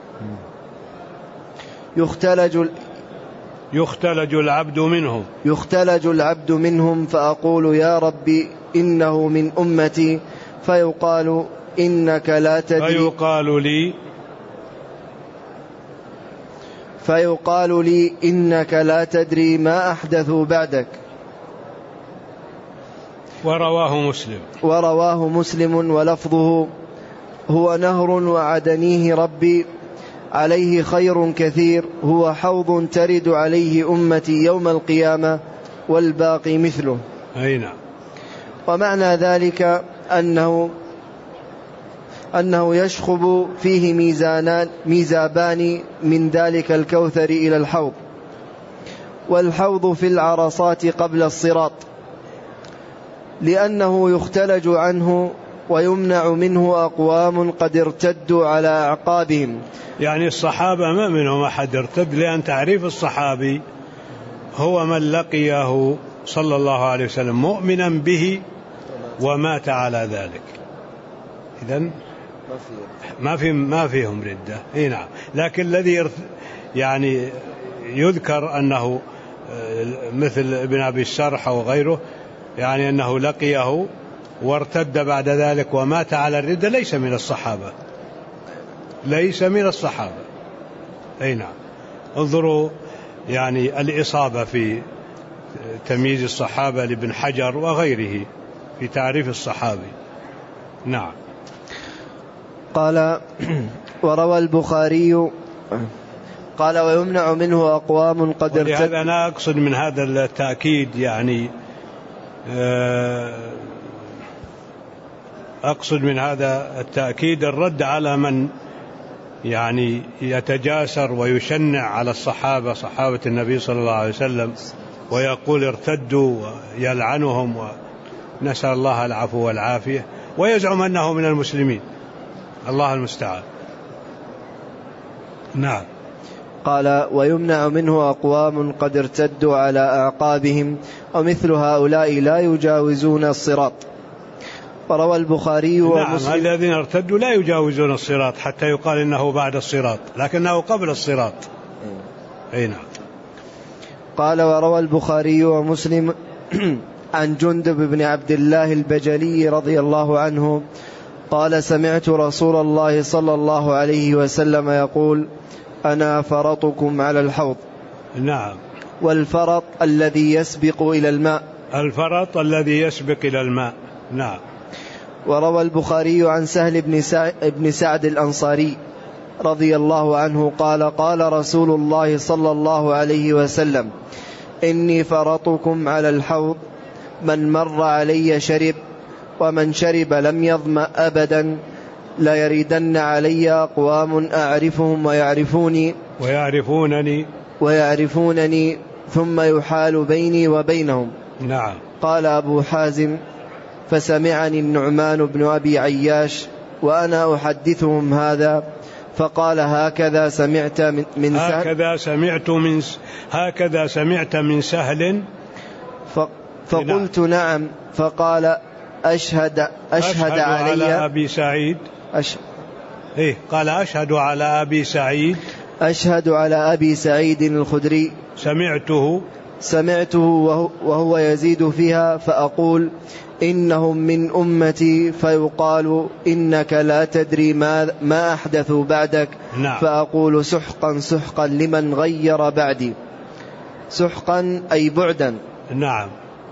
Speaker 2: يختلج
Speaker 1: يختلج العبد منهم
Speaker 2: يختلج العبد منهم فأقول يا ربي إنه من أمتي فيقال إنك لا تدري
Speaker 1: فيقال لي
Speaker 2: فيقال لي إنك لا تدري ما أحدثوا بعدك.
Speaker 1: ورواه مسلم
Speaker 2: ورواه مسلم ولفظه هو نهر وعدنيه ربي عليه خير كثير هو حوض ترد عليه أمتي يوم القيامة والباقي مثله.
Speaker 1: أي نعم.
Speaker 2: ومعنى ذلك أنه أنه يشخب فيه ميزانان ميزابان من ذلك الكوثر إلى الحوض، والحوض في العرصات قبل الصراط، لأنه يختلج عنه ويمنع منه أقوام قد ارتدوا على أعقابهم.
Speaker 1: يعني الصحابة ما منهم أحد ارتد، لأن تعريف الصحابي هو من لقيه صلى الله عليه وسلم مؤمنا به ومات على ذلك. إذن ما في ما فيهم ردة. اي نعم. لكن الذي يعني يذكر أنه مثل ابن أبي السرح وغيره يعني أنه لقيه وارتد بعد ذلك ومات على الردة ليس من الصحابة، ليس من الصحابة. أي نعم. انظروا يعني الإصابة في تمييز الصحابة لابن حجر وغيره في تعريف الصحابي. نعم.
Speaker 2: قال وروى البخاري قال ويمنع منه أقوام قد ارتد.
Speaker 1: ولهذا أنا أقصد من هذا التأكيد يعني أقصد من هذا التأكيد الرد على من يعني يتجاسر ويشنع على الصحابة صحابة النبي صلى الله عليه وسلم ويقول ارتدوا ويلعنهم ونسأل الله العفو والعافية ويزعم أنه من المسلمين. الله المستعان. نعم.
Speaker 2: قال ويمنع منه أقوام قد ارتدوا على أعقابهم ومثل هؤلاء لا يجاوزون الصراط. وروى البخاري ومسلم.
Speaker 1: نعم الذين ارتدوا لا يجاوزون الصراط حتى يقال إنه بعد الصراط لكنه قبل الصراط. أي نعم.
Speaker 2: قال وروى البخاري ومسلم عن جندب بن عبد الله البجلي رضي الله عنه قال سمعت رسول الله صلى الله عليه وسلم يقول أنا فرطكم على الحوض.
Speaker 1: نعم.
Speaker 2: والفرط الذي يسبق إلى الماء.
Speaker 1: الفرط الذي يسبق إلى الماء. نعم.
Speaker 2: وروى البخاري عن سهل بن سعد, بن سعد الأنصاري رضي الله عنه قال قال رسول الله صلى الله عليه وسلم إني فرطكم على الحوض من مر علي شرب ومن شرب لم يظمأ أبدا لا يريدن علي أقوام أعرفهم ويعرفوني
Speaker 1: ويعرفونني
Speaker 2: ويعرفونني ثم يحال بيني وبينهم.
Speaker 1: نعم.
Speaker 2: قال أبو حازم فسمعني النعمان بن أبي عياش وأنا أحدثهم هذا فقال هكذا سمعت من, من سهل
Speaker 1: هكذا سمعت من هكذا سمعت من سهل
Speaker 2: فقلت نعم, نعم فقال أشهد أشهد, أشهد علي
Speaker 1: على أبي سعيد
Speaker 2: أش...
Speaker 1: إيه قال أشهد على أبي سعيد
Speaker 2: أشهد على أبي سعيد الخدري
Speaker 1: سمعته
Speaker 2: سمعته وهو, وهو يزيد فيها فأقول إنهم من أمتي فيقال إنك لا تدري ما, ما أحدثوا بعدك.
Speaker 1: نعم.
Speaker 2: فأقول سحقا سحقا لمن غير بعدي. سحقا أي بعدا.
Speaker 1: نعم.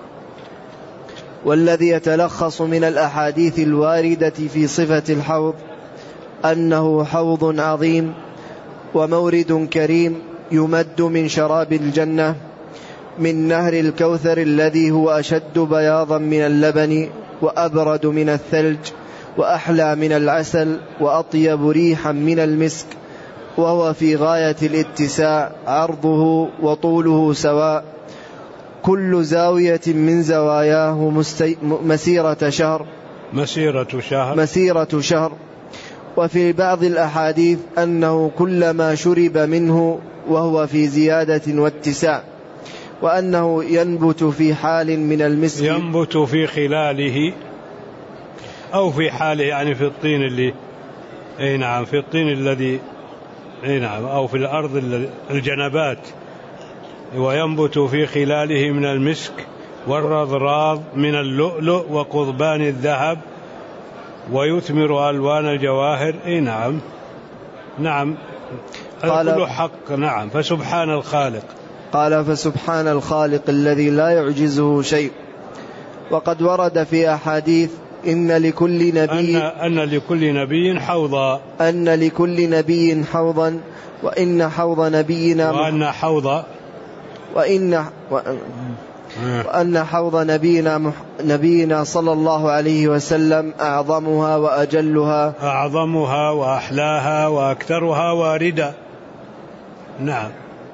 Speaker 2: والذي يتلخص من الأحاديث الواردة في صفة الحوض أنه حوض عظيم ومورد كريم يمد من شراب الجنة من نهر الكوثر الذي هو أشد بياضا من اللبن وأبرد من الثلج وأحلى من العسل وأطيب ريحا من المسك وهو في غاية الاتساع عرضه وطوله سواء كل زاوية من زواياه مستي... مسيرة شهر
Speaker 1: مسيرة شهر
Speaker 2: مسيرة شهر. وفي بعض الأحاديث أنه كلما شرب منه وهو في زيادة واتساع وأنه ينبت في حال من المسك
Speaker 1: ينبت في خلاله أو في حاله يعني في الطين اللي أي نعم في الطين الذي أي نعم أو في الأرض الجنبات وينبت في خلاله من المسك والرضراض من اللؤلؤ وقضبان الذهب ويثمر ألوان الجواهر. أي نعم. نعم هذا كله حق. نعم. فسبحان الخالق.
Speaker 2: قال فسبحان الخالق الذي لا يعجزه شيء. وقد ورد في أحاديث إن لكل نبي
Speaker 1: أن, أن لكل نبي حوضا
Speaker 2: أن لكل نبي حوضا وإن حوض نبينا
Speaker 1: وأن حوض
Speaker 2: وإن وأن حوض نبينا نبينا صلى الله عليه وسلم أعظمها وأجلها
Speaker 1: أعظمها وأحلاها وأكثرها واردة. نعم.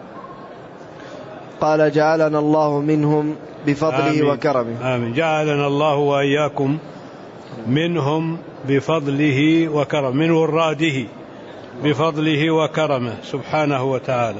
Speaker 2: قال جعلنا الله منهم بفضله
Speaker 1: آمين.
Speaker 2: وكرمه.
Speaker 1: آمين. جعلنا الله وإياكم منهم بفضله وكرمه من وراده بفضله وكرمه سبحانه وتعالى.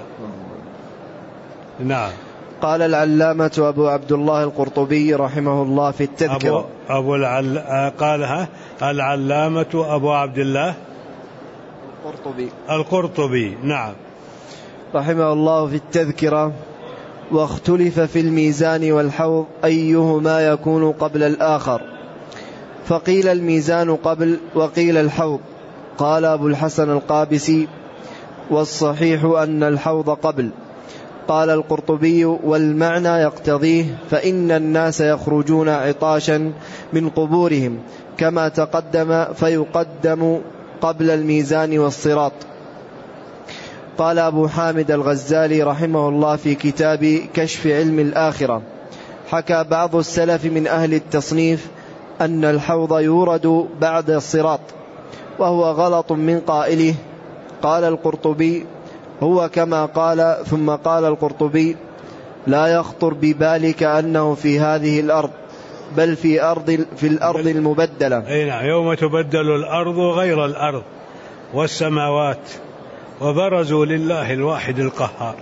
Speaker 1: نعم.
Speaker 2: قال العلامة أبو عبد الله القرطبي رحمه الله في التذكرة
Speaker 1: أبو, أبو العل... قالها العلامة أبو عبد الله
Speaker 2: القرطبي
Speaker 1: القرطبي نعم
Speaker 2: رحمه الله في التذكرة واختلف في الميزان والحوض أيهما يكون قبل الآخر فقيل الميزان قبل وقيل الحوض. قال أبو الحسن القابسي والصحيح أن الحوض قبل. قال القرطبي والمعنى يقتضيه فإن الناس يخرجون عطاشا من قبورهم كما تقدم فيقدم قبل الميزان والصراط. قال أبو حامد الغزالي رحمه الله في كتاب كشف علم الآخرة: حكى بعض السلف من أهل التصنيف أن الحوض يورد بعد الصراط، وهو غلط من قائله. قال القرطبي: هو كما قال. ثم قال القرطبي: لا يخطر ببالك أنه في هذه الأرض، بل في أرض في الأرض المبدلة.
Speaker 1: أي نعم، يوم تبدل الأرض غير الأرض والسماوات وبرزوا لله الواحد القهار.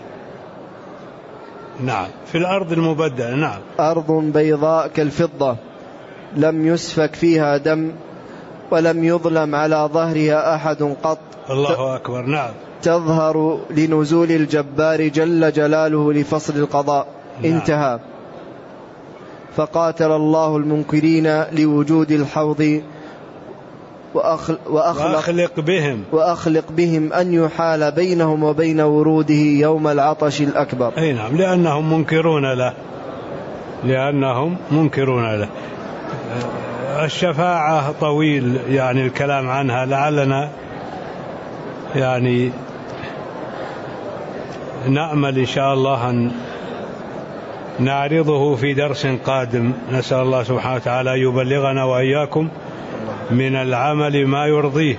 Speaker 1: نعم، في الأرض المبدلة. نعم،
Speaker 2: أرض بيضاء كالفضة لم يسفك فيها دم ولم يظلم على ظهرها أحد قط.
Speaker 1: الله أكبر. نعم،
Speaker 2: تظهر لنزول الجبار جل جلاله لفصل القضاء. نعم. انتهى. فقاتل الله المنكرين لوجود الحوض وأخل وأخلق,
Speaker 1: وأخلق بهم
Speaker 2: وأخلق بهم أن يحال بينهم وبين وروده يوم العطش الأكبر.
Speaker 1: أي نعم، لأنهم منكرون له لأنهم منكرون له. الشفاعة طويل يعني الكلام عنها، لعلنا يعني نأمل إن شاء الله أن نعرضه في درس قادم. نسأل الله سبحانه وتعالى يبلغنا وإياكم من العمل ما يرضيه.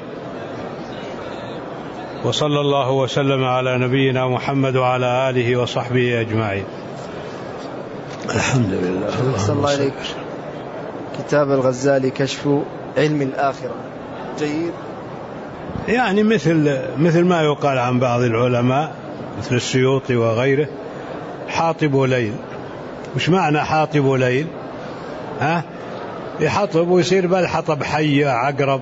Speaker 1: وصلى الله وسلم على نبينا محمد وعلى آله وصحبه أجمعين. الحمد لله.
Speaker 2: صلى الله عليك. كتاب الغزالي كشف علم الآخرة جيد،
Speaker 1: يعني مثل مثل ما يقال عن بعض العلماء مثل السيوطي وغيره: حاطب ليل. وش معنى حاطب ليل؟ ها؟ يحطب ويصير بل حطب حي عقرب،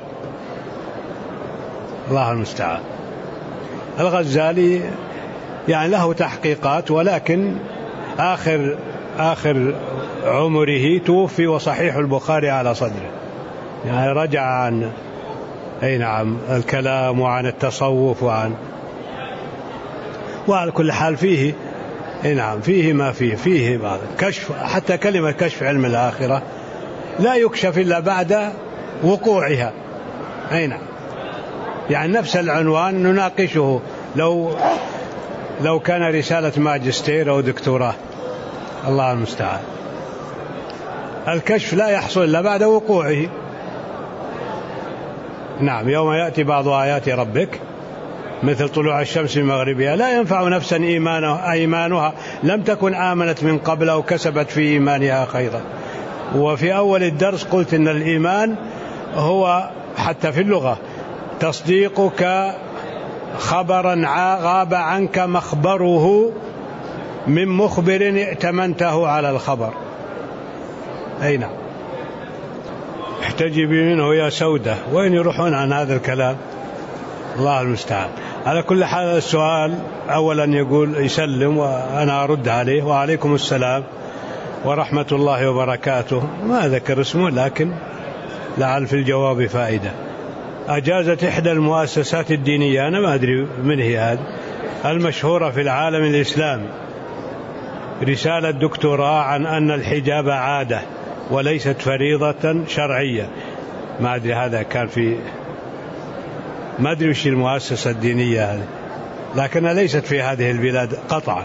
Speaker 1: الله المستعان. الغزالي يعني له تحقيقات، ولكن آخر آخر عمره توفي وصحيح البخاري على صدره، يعني رجع عن أي نعم الكلام وعن التصوف وعن وعلى كل حال فيه أي نعم فيه ما فيه فيه بعض كشف. حتى كلمة كشف علم الآخرة لا يكشف إلا بعد وقوعها. أي نعم، يعني نفس العنوان نناقشه لو لو كان رسالة ماجستير أو دكتوراه، الله المستعان. الكشف لا يحصل إلا بعد وقوعه. نعم، يوم يأتي بعض آيات ربك مثل طلوع الشمس من مغربها لا ينفع نفسا إيمانها, إيمانها لم تكن آمنت من قبل أو كسبت في إيمانها خيرا. وفي أول الدرس قلت إن الإيمان هو حتى في اللغة تصديقك خبرا غاب عنك مخبره من مخبر ائتمنته على الخبر. أي نعم، احتجبي منه يا سودة. وين يروحون عن هذا الكلام؟ الله المستعان. على كل حال السؤال أولا يقول يسلم وأنا أرد عليه: وعليكم السلام ورحمة الله وبركاته. ما ذكر اسمه لكن لعل في الجواب فائدة. أجازت إحدى المؤسسات الدينية، أنا ما أدري من هي هذه، المشهورة في العالم الإسلامي، رسالة دكتوراه عن أن الحجاب عادة وليست فريضة شرعية. ما أدري هذا كان في ما أدري وش المؤسسة الدينية هذه، لكنها ليست في هذه البلاد قطعا.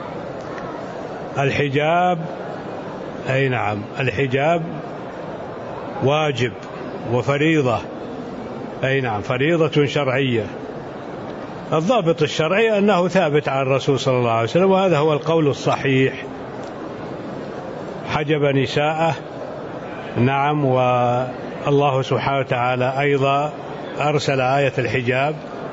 Speaker 1: الحجاب أي نعم، الحجاب واجب وفريضة. أي نعم، فريضة شرعية. الضابط الشرعي أنه ثابت عن الرسول صلى الله عليه وسلم، وهذا هو القول الصحيح. حجب نساءه. نعم، والله سبحانه وتعالى أيضا أرسل آية الحجاب: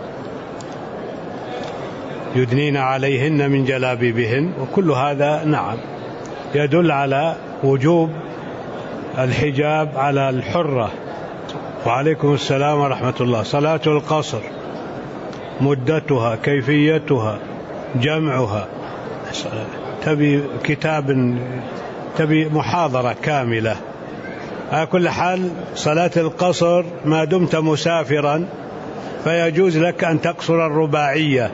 Speaker 1: يدنين عليهن من جلابيبهن. وكل هذا نعم يدل على وجوب الحجاب على الحرة. وعليكم السلام ورحمة الله. صلاة القصر، مدتها، كيفيتها، جمعها، تبي كتاب، تبي محاضرة كاملة. على كل حال صلاة القصر ما دمت مسافرا فيجوز لك أن تقصر الرباعية،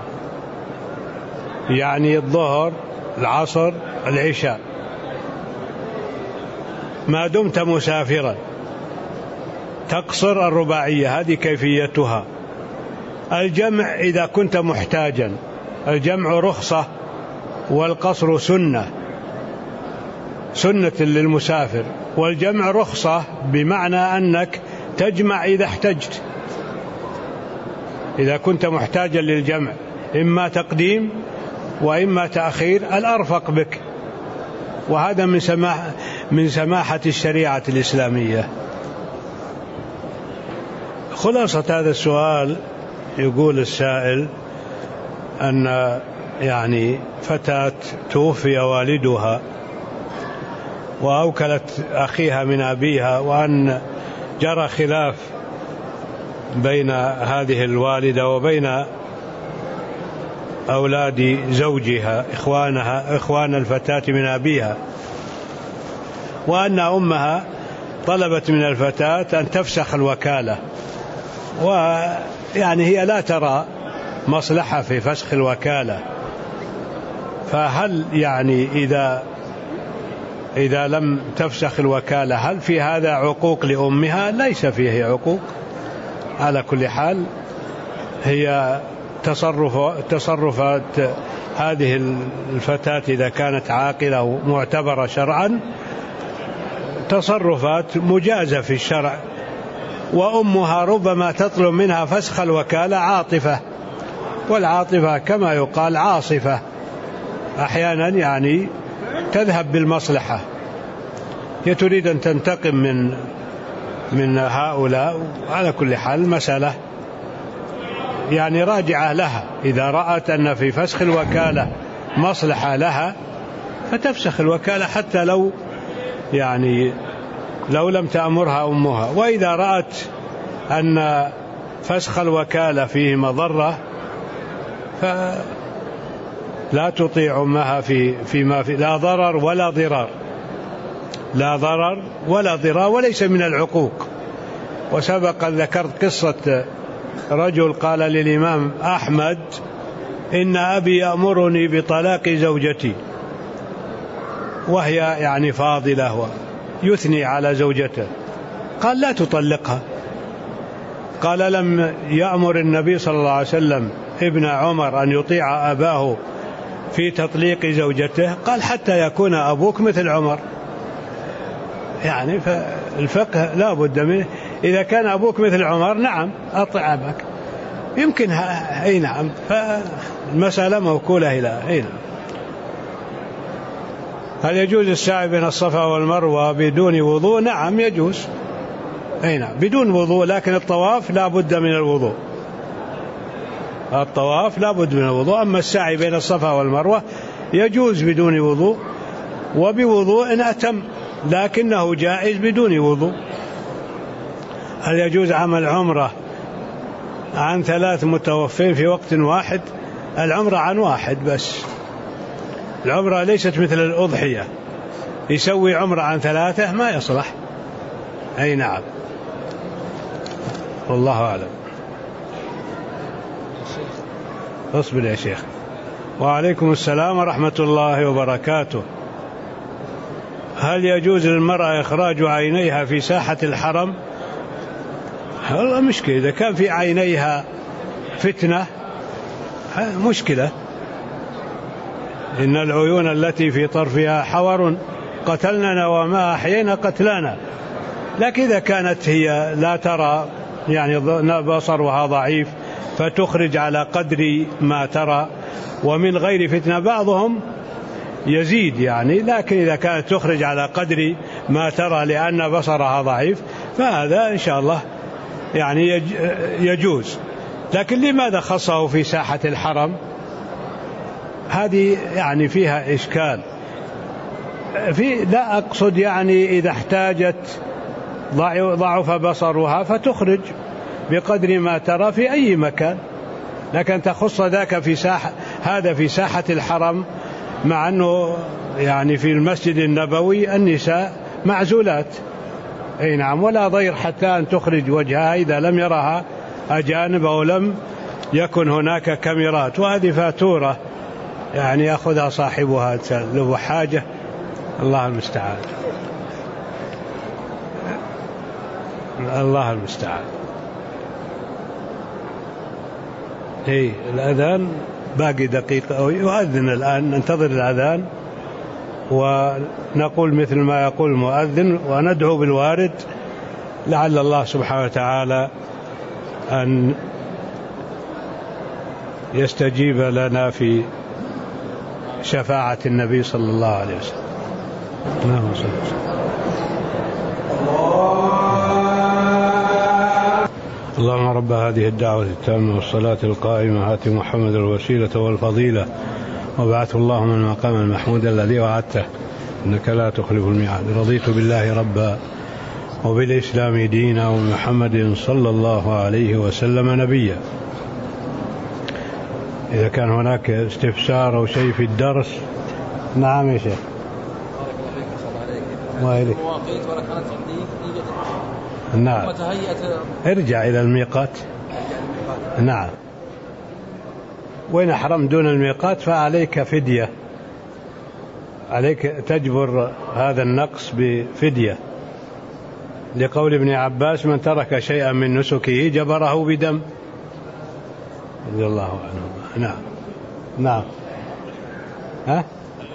Speaker 1: يعني الظهر العصر العشاء، ما دمت مسافرا تقصر الرباعية، هذه كيفيتها. الجمع إذا كنت محتاجا، الجمع رخصة والقصر سنة، سنة للمسافر، والجمع رخصة بمعنى أنك تجمع إذا احتجت، إذا كنت محتاجا للجمع، إما تقديم وإما تأخير، الأرفق بك. وهذا من سماح من سماحة الشريعة الإسلامية. خلاصة هذا السؤال، يقول السائل أن يعني فتاة توفي والدها وأوكلت أخيها من أبيها، وأن جرى خلاف بين هذه الوالدة وبين أولاد زوجها إخوانها إخوان الفتاة من أبيها، وأن أمها طلبت من الفتاة أن تفسخ الوكالة، ويعني هي لا ترى مصلحة في فسخ الوكالة. فهل يعني إذا إذا لم تفسخ الوكالة هل في هذا عقوق لأمها؟ ليس فيه عقوق. على كل حال هي تصرف تصرفات هذه الفتاة إذا كانت عاقلة ومعتبرة شرعا تصرفات مجازة في الشرع، وأمها ربما تطلب منها فسخ الوكالة عاطفة، والعاطفة كما يقال عاصفة، أحيانا يعني تذهب بالمصلحة، هي تريد أن تنتقم من من هؤلاء. على كل حال المسألة يعني راجعة لها، إذا رأت أن في فسخ الوكالة مصلحة لها فتفسخ الوكالة حتى لو يعني لو لم تأمرها أمها، وإذا رأت أن فسخ الوكالة فيه مضرة فلا تطيع أمها في فيما في لا ضرر ولا ضرار، لا ضرر ولا ضرار، وليس من العقوق. وسبق ذكرت قصة رجل قال للإمام أحمد: إن أبي يأمرني بطلاق زوجتي، وهي يعني فاضلة ويثني على زوجته، قال: لا تطلقها. قال: لم يأمر النبي صلى الله عليه وسلم ابن عمر أن يطيع أباه في تطليق زوجته؟ قال: حتى يكون أبوك مثل عمر. يعني فالفقه لا بد منه، إذا كان أبوك مثل عمر نعم أطع أباك، يمكن أي نعم، فالمسألة موكولة إلى أي نعم. هل يجوز السعي بين الصفا والمروة بدون وضوء؟ نعم يجوز، أي نعم بدون وضوء، لكن الطواف لا بد من الوضوء، الطواف لا بد من الوضوء. أما السعي بين الصفا والمروة يجوز بدون وضوء، وبوضوء أتم، لكنه جائز بدون وضوء. هل يجوز عمل عمرة عن ثلاث متوفين في وقت واحد؟ العمرة عن واحد بس، العمرة ليست مثل الأضحية، يسوي عمرة عن ثلاثة ما يصلح. أي نعم، والله أعلم. اصبر يا شيخ. وعليكم السلام ورحمة الله وبركاته. هل يجوز للمرأة إخراج عينيها في ساحة الحرم؟ والله مشكلة، إذا كان في عينيها فتنة مشكلة. إن العيون التي في طرفها حور قتلنا وما أحيينا قتلانا. لكن إذا كانت هي لا ترى، يعني بصرها ضعيف، فتخرج على قدر ما ترى ومن غير فتنة. بعضهم يزيد يعني، لكن إذا كانت تخرج على قدر ما ترى لأن بصرها ضعيف فهذا إن شاء الله يعني يجوز. لكن لماذا خصه في ساحة الحرم؟ هذه يعني فيها إشكال. في لا أقصد يعني إذا احتاجت ضعف بصرها فتخرج بقدر ما ترى في أي مكان، لكن تخص ذاك في ساحة، هذا في ساحة الحرم، مع أنه يعني في المسجد النبوي النساء معزولات. أي نعم، ولا ضير حتى أن تخرج وجهها إذا لم يرها أجانب أو لم يكن هناك كاميرات، وهذه فاتورة يعني يأخذها صاحبها له حاجة، الله المستعان. الله المستعان. هي الأذان باقي دقيقة أو يؤذن الآن، ننتظر الأذان ونقول مثل ما يقول المؤذن وندعو بالوارد لعل الله سبحانه وتعالى أن يستجيب لنا في شفاعة النبي صلى الله عليه وسلم. اللهم صل وسلم. اللهم رب هذه الدعوة التامة والصلاة القائمة آت محمد الوسيلة والفضيلة وابعثه اللهم من المقام المحمود الذي وعدته إنك لا تخلف الميعاد. رضيت بالله ربا وبالإسلام دينا ومحمد صلى الله عليه وسلم نبيا. إذا كان هناك استفسار أو شيء في الدرس. نعم يا شيخ. وإليك. نعم. ارجع إلى الميقات. نعم. وإن أحرم دون الميقات فعليك فدية، عليك تجبر هذا النقص بفدية، لقول ابن عباس من ترك شيئا من نسكه جبره بدم رضي الله عنه. نعم. نعم. ها؟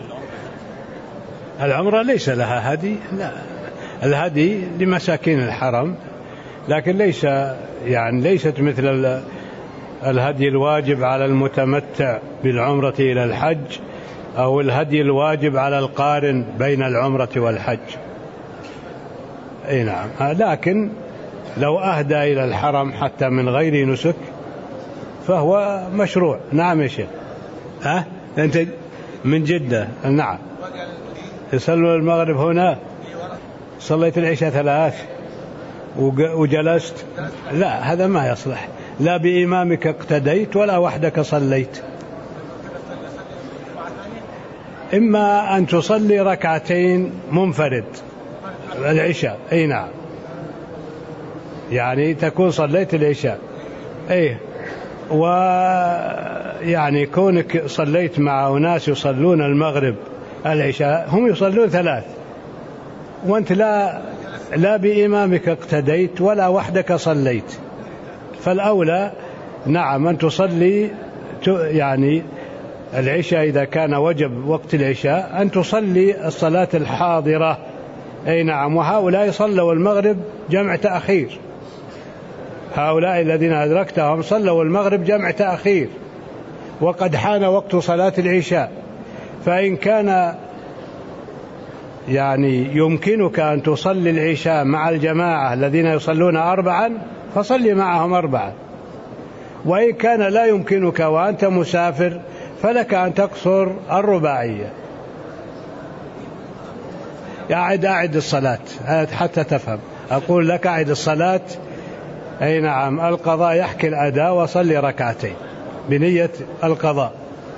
Speaker 1: العمرة ليس لها هدي، لا، الهدي لمساكين الحرم، لكن ليس يعني ليست مثل الهدي الواجب على المتمتع بالعمرة إلى الحج أو الهدي الواجب على القارن بين العمرة والحج. أي نعم. لكن لو أهدى إلى الحرم حتى من غير نسك فهو مشروع. نعم يا شيخ. ها؟ أنت من جدة؟ نعم. يصلوا المغرب هنا، صليت العشاء ثلاث وجلست، لا هذا ما يصلح، لا بإمامك اقتديت ولا وحدك صليت. إما أن تصلي ركعتين منفرد العشاء. أي نعم، يعني تكون صليت العشاء. أي ويعني كونك صليت مع أناس يصلون المغرب العشاء هم يصلون ثلاث وأنت لا لا بإمامك اقتديت ولا وحدك صليت، فالأولى نعم أن تصلي يعني العشاء إذا كان وجب وقت العشاء أن تصلي الصلاة الحاضرة. أي نعم. وهؤلاء صلوا المغرب جمع تأخير، هؤلاء الذين أدركتهم صلوا المغرب جمع تأخير وقد حان وقت صلاة العشاء، فإن كان يعني يمكنك أن تصلي العشاء مع الجماعة الذين يصلون أربعا فصلي معهم أربعا، وإن كان لا يمكنك وأنت مسافر فلك أن تقصر الرباعية. أعد أعد الصلاة حتى تفهم، أقول لك أعد الصلاة. أي نعم. القضاء يحكي الأداء وصلي ركعتين بنية القضاء.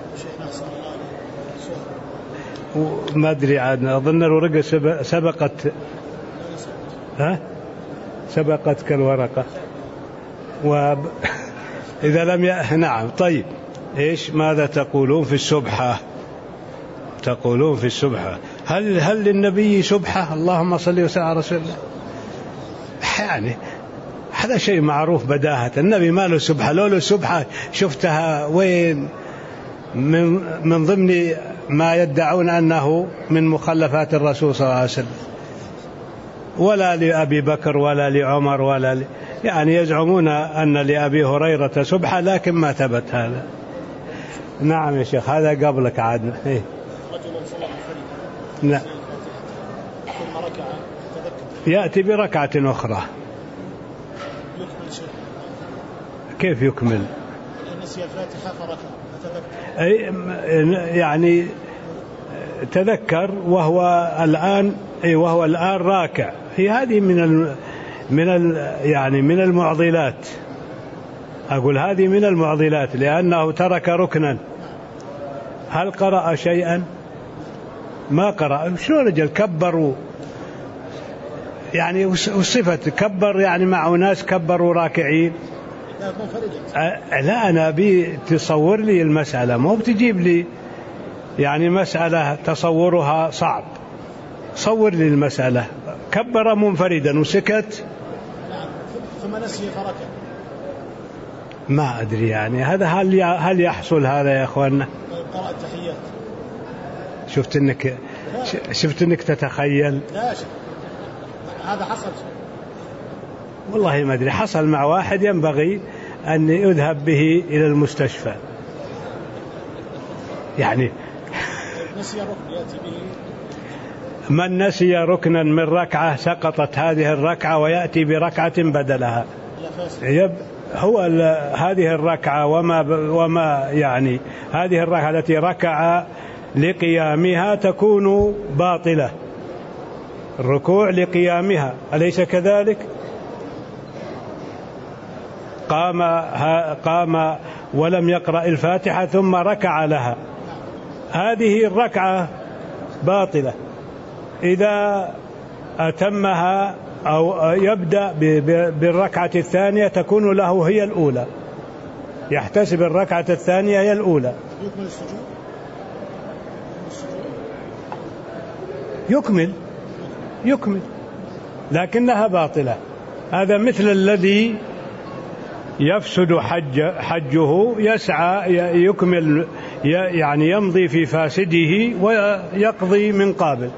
Speaker 1: ما أدري عن أظن الورقة سبقت ها سبقت كالورقة وإذا لم ي... نعم. طيب إيش ماذا تقولون في السبحة؟ تقولون في السبحة هل هل للنبي سبحة؟ اللهم صل وسلم على رسول الله. يعني هذا شيء معروف بداهة، النبي ما له سبحة. لو له سبحة شفتها وين من من ضمن ما يدعون أنه من مخلفات الرسول صلى الله عليه وسلم، ولا لأبي بكر ولا لعمر ولا ل... يعني يزعمون أن لأبي هريرة سبحة لكن ما ثبت هذا. نعم يا شيخ. هذا قبلك عاد. إيه؟ لا. يأتي بركعة أخرى. كيف يكمل؟ أي يعني تذكر وهو الآن أي وهو الآن راكع. هي هذه من ال من ال يعني من المعضلات. أقول هذه من المعضلات لأنه ترك ركنا. هل قرأ شيئا؟ ما قرأ. شلون رجل كبروا يعني وصفة كبر يعني مع ناس كبروا راكعين. لا أنا أبي تصور لي المسألة، مو بتجيب لي يعني مسألة تصورها صعب. صور لي المسألة. كبر منفردا وسكت.
Speaker 3: ثم نسي فركع.
Speaker 1: ما أدري يعني هذا هل هل يحصل هذا يا أخوانا؟
Speaker 3: قرأ التحيات.
Speaker 1: شفت إنك شفت إنك تتخيل.
Speaker 3: لا شك هذا حصل.
Speaker 1: والله ما أدري، حصل مع واحد ينبغي أن يذهب به إلى المستشفى. يعني
Speaker 3: نسي ركن يأتي به.
Speaker 1: من نسي ركنا من ركعة سقطت هذه الركعة ويأتي بركعة بدلها. يب هو هذه الركعة وما وما يعني هذه الركعة التي ركع لقيامها تكون باطلة، الركوع لقيامها أليس كذلك؟ قام قام ولم يقرأ الفاتحة ثم ركع لها، هذه الركعة باطلة. إذا أتمها أو يبدأ بالركعة الثانية تكون له هي الأولى، يحتسب الركعة الثانية هي الأولى. يكمل يكمل لكنها باطلة. هذا مثل الذي يفسد حج حجه يسعى يكمل يعني يمضي في فاسده ويقضي من قابل.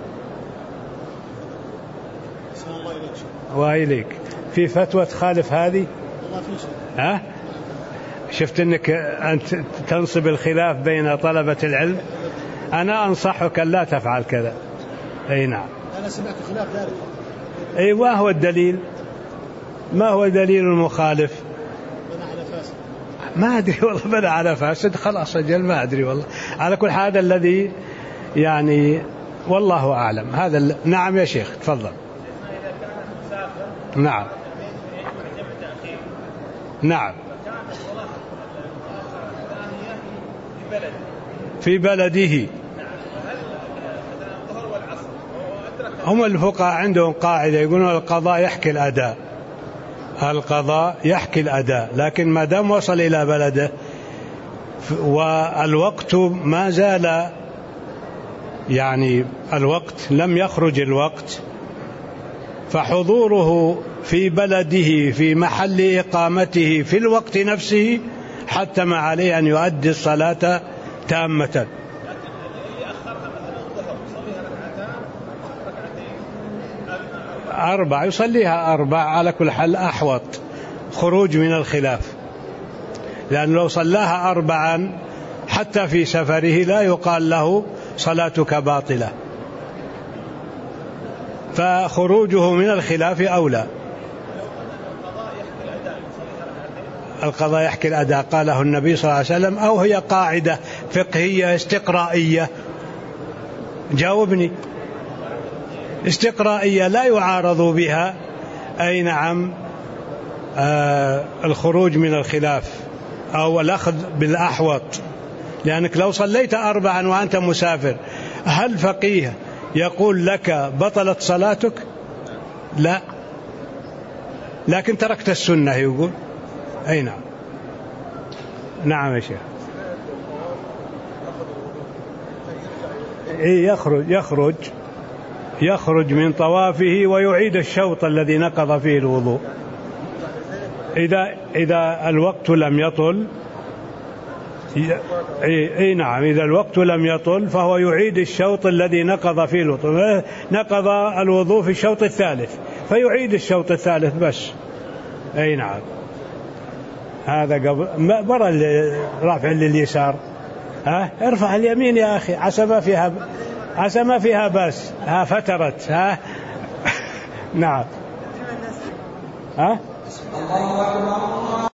Speaker 1: وإليك في فتوى تخالف هذه؟ ها؟ شفت أنك أنت تنصب الخلاف بين طلبة العلم. أنا أنصحك أن لا تفعل كذا. أي نعم.
Speaker 3: أنا سمعت خلاف ذلك.
Speaker 1: أي ما هو الدليل؟ ما هو دليل المخالف؟
Speaker 3: بنى على فاسد.
Speaker 1: ما أدري والله، بنى على فاسد خلاص أجل ما أدري والله. على كل هذا الذي يعني والله أعلم. هذا ال... نعم يا شيخ تفضل. نعم نعم في بلده. هم الفقهاء عندهم قاعدة يقولون القضاء يحكي الأداء، القضاء يحكي الأداء، لكن ما دام وصل إلى بلده والوقت ما زال يعني الوقت لم يخرج الوقت، فحضوره في بلده في محل إقامته في الوقت نفسه حتى ما عليه أن يؤدي الصلاة تامة. أربع يصليها أربع على كل حال أحوط، خروج من الخلاف، لأن لو صلاها أربعا حتى في سفره لا يقال له صلاتك باطلة، فخروجه من الخلاف أولى. القضاء يحكي الأداء قاله النبي صلى الله عليه وسلم، أو هي قاعدة فقهية استقرائية؟ جاوبني. استقرائية لا يعارض بها. أي نعم. آه الخروج من الخلاف أو الأخذ بالأحوط، لأنك لو صليت أربعا وأنت مسافر هل فقيه يقول لك بطلت صلاتك؟ لا، لكن تركت السنة يقول. أي نعم. نعم يا شيخ. إيه يخرج يخرج يخرج من طوافه ويعيد الشوط الذي نقض فيه الوضوء. إذا إذا الوقت لم يطل. أي, أي نعم، إذا الوقت لم يطل فهو يعيد الشوط الذي نقض فيه الوضوء. نقض الوضوء في الشوط الثالث فيعيد الشوط الثالث بس. أي نعم. هذا قبل برا رافع لليسار. ها ارفع اليمين يا أخي عسى ما فيها عسى ما فيها بس. ها فترت. ها نعم. ها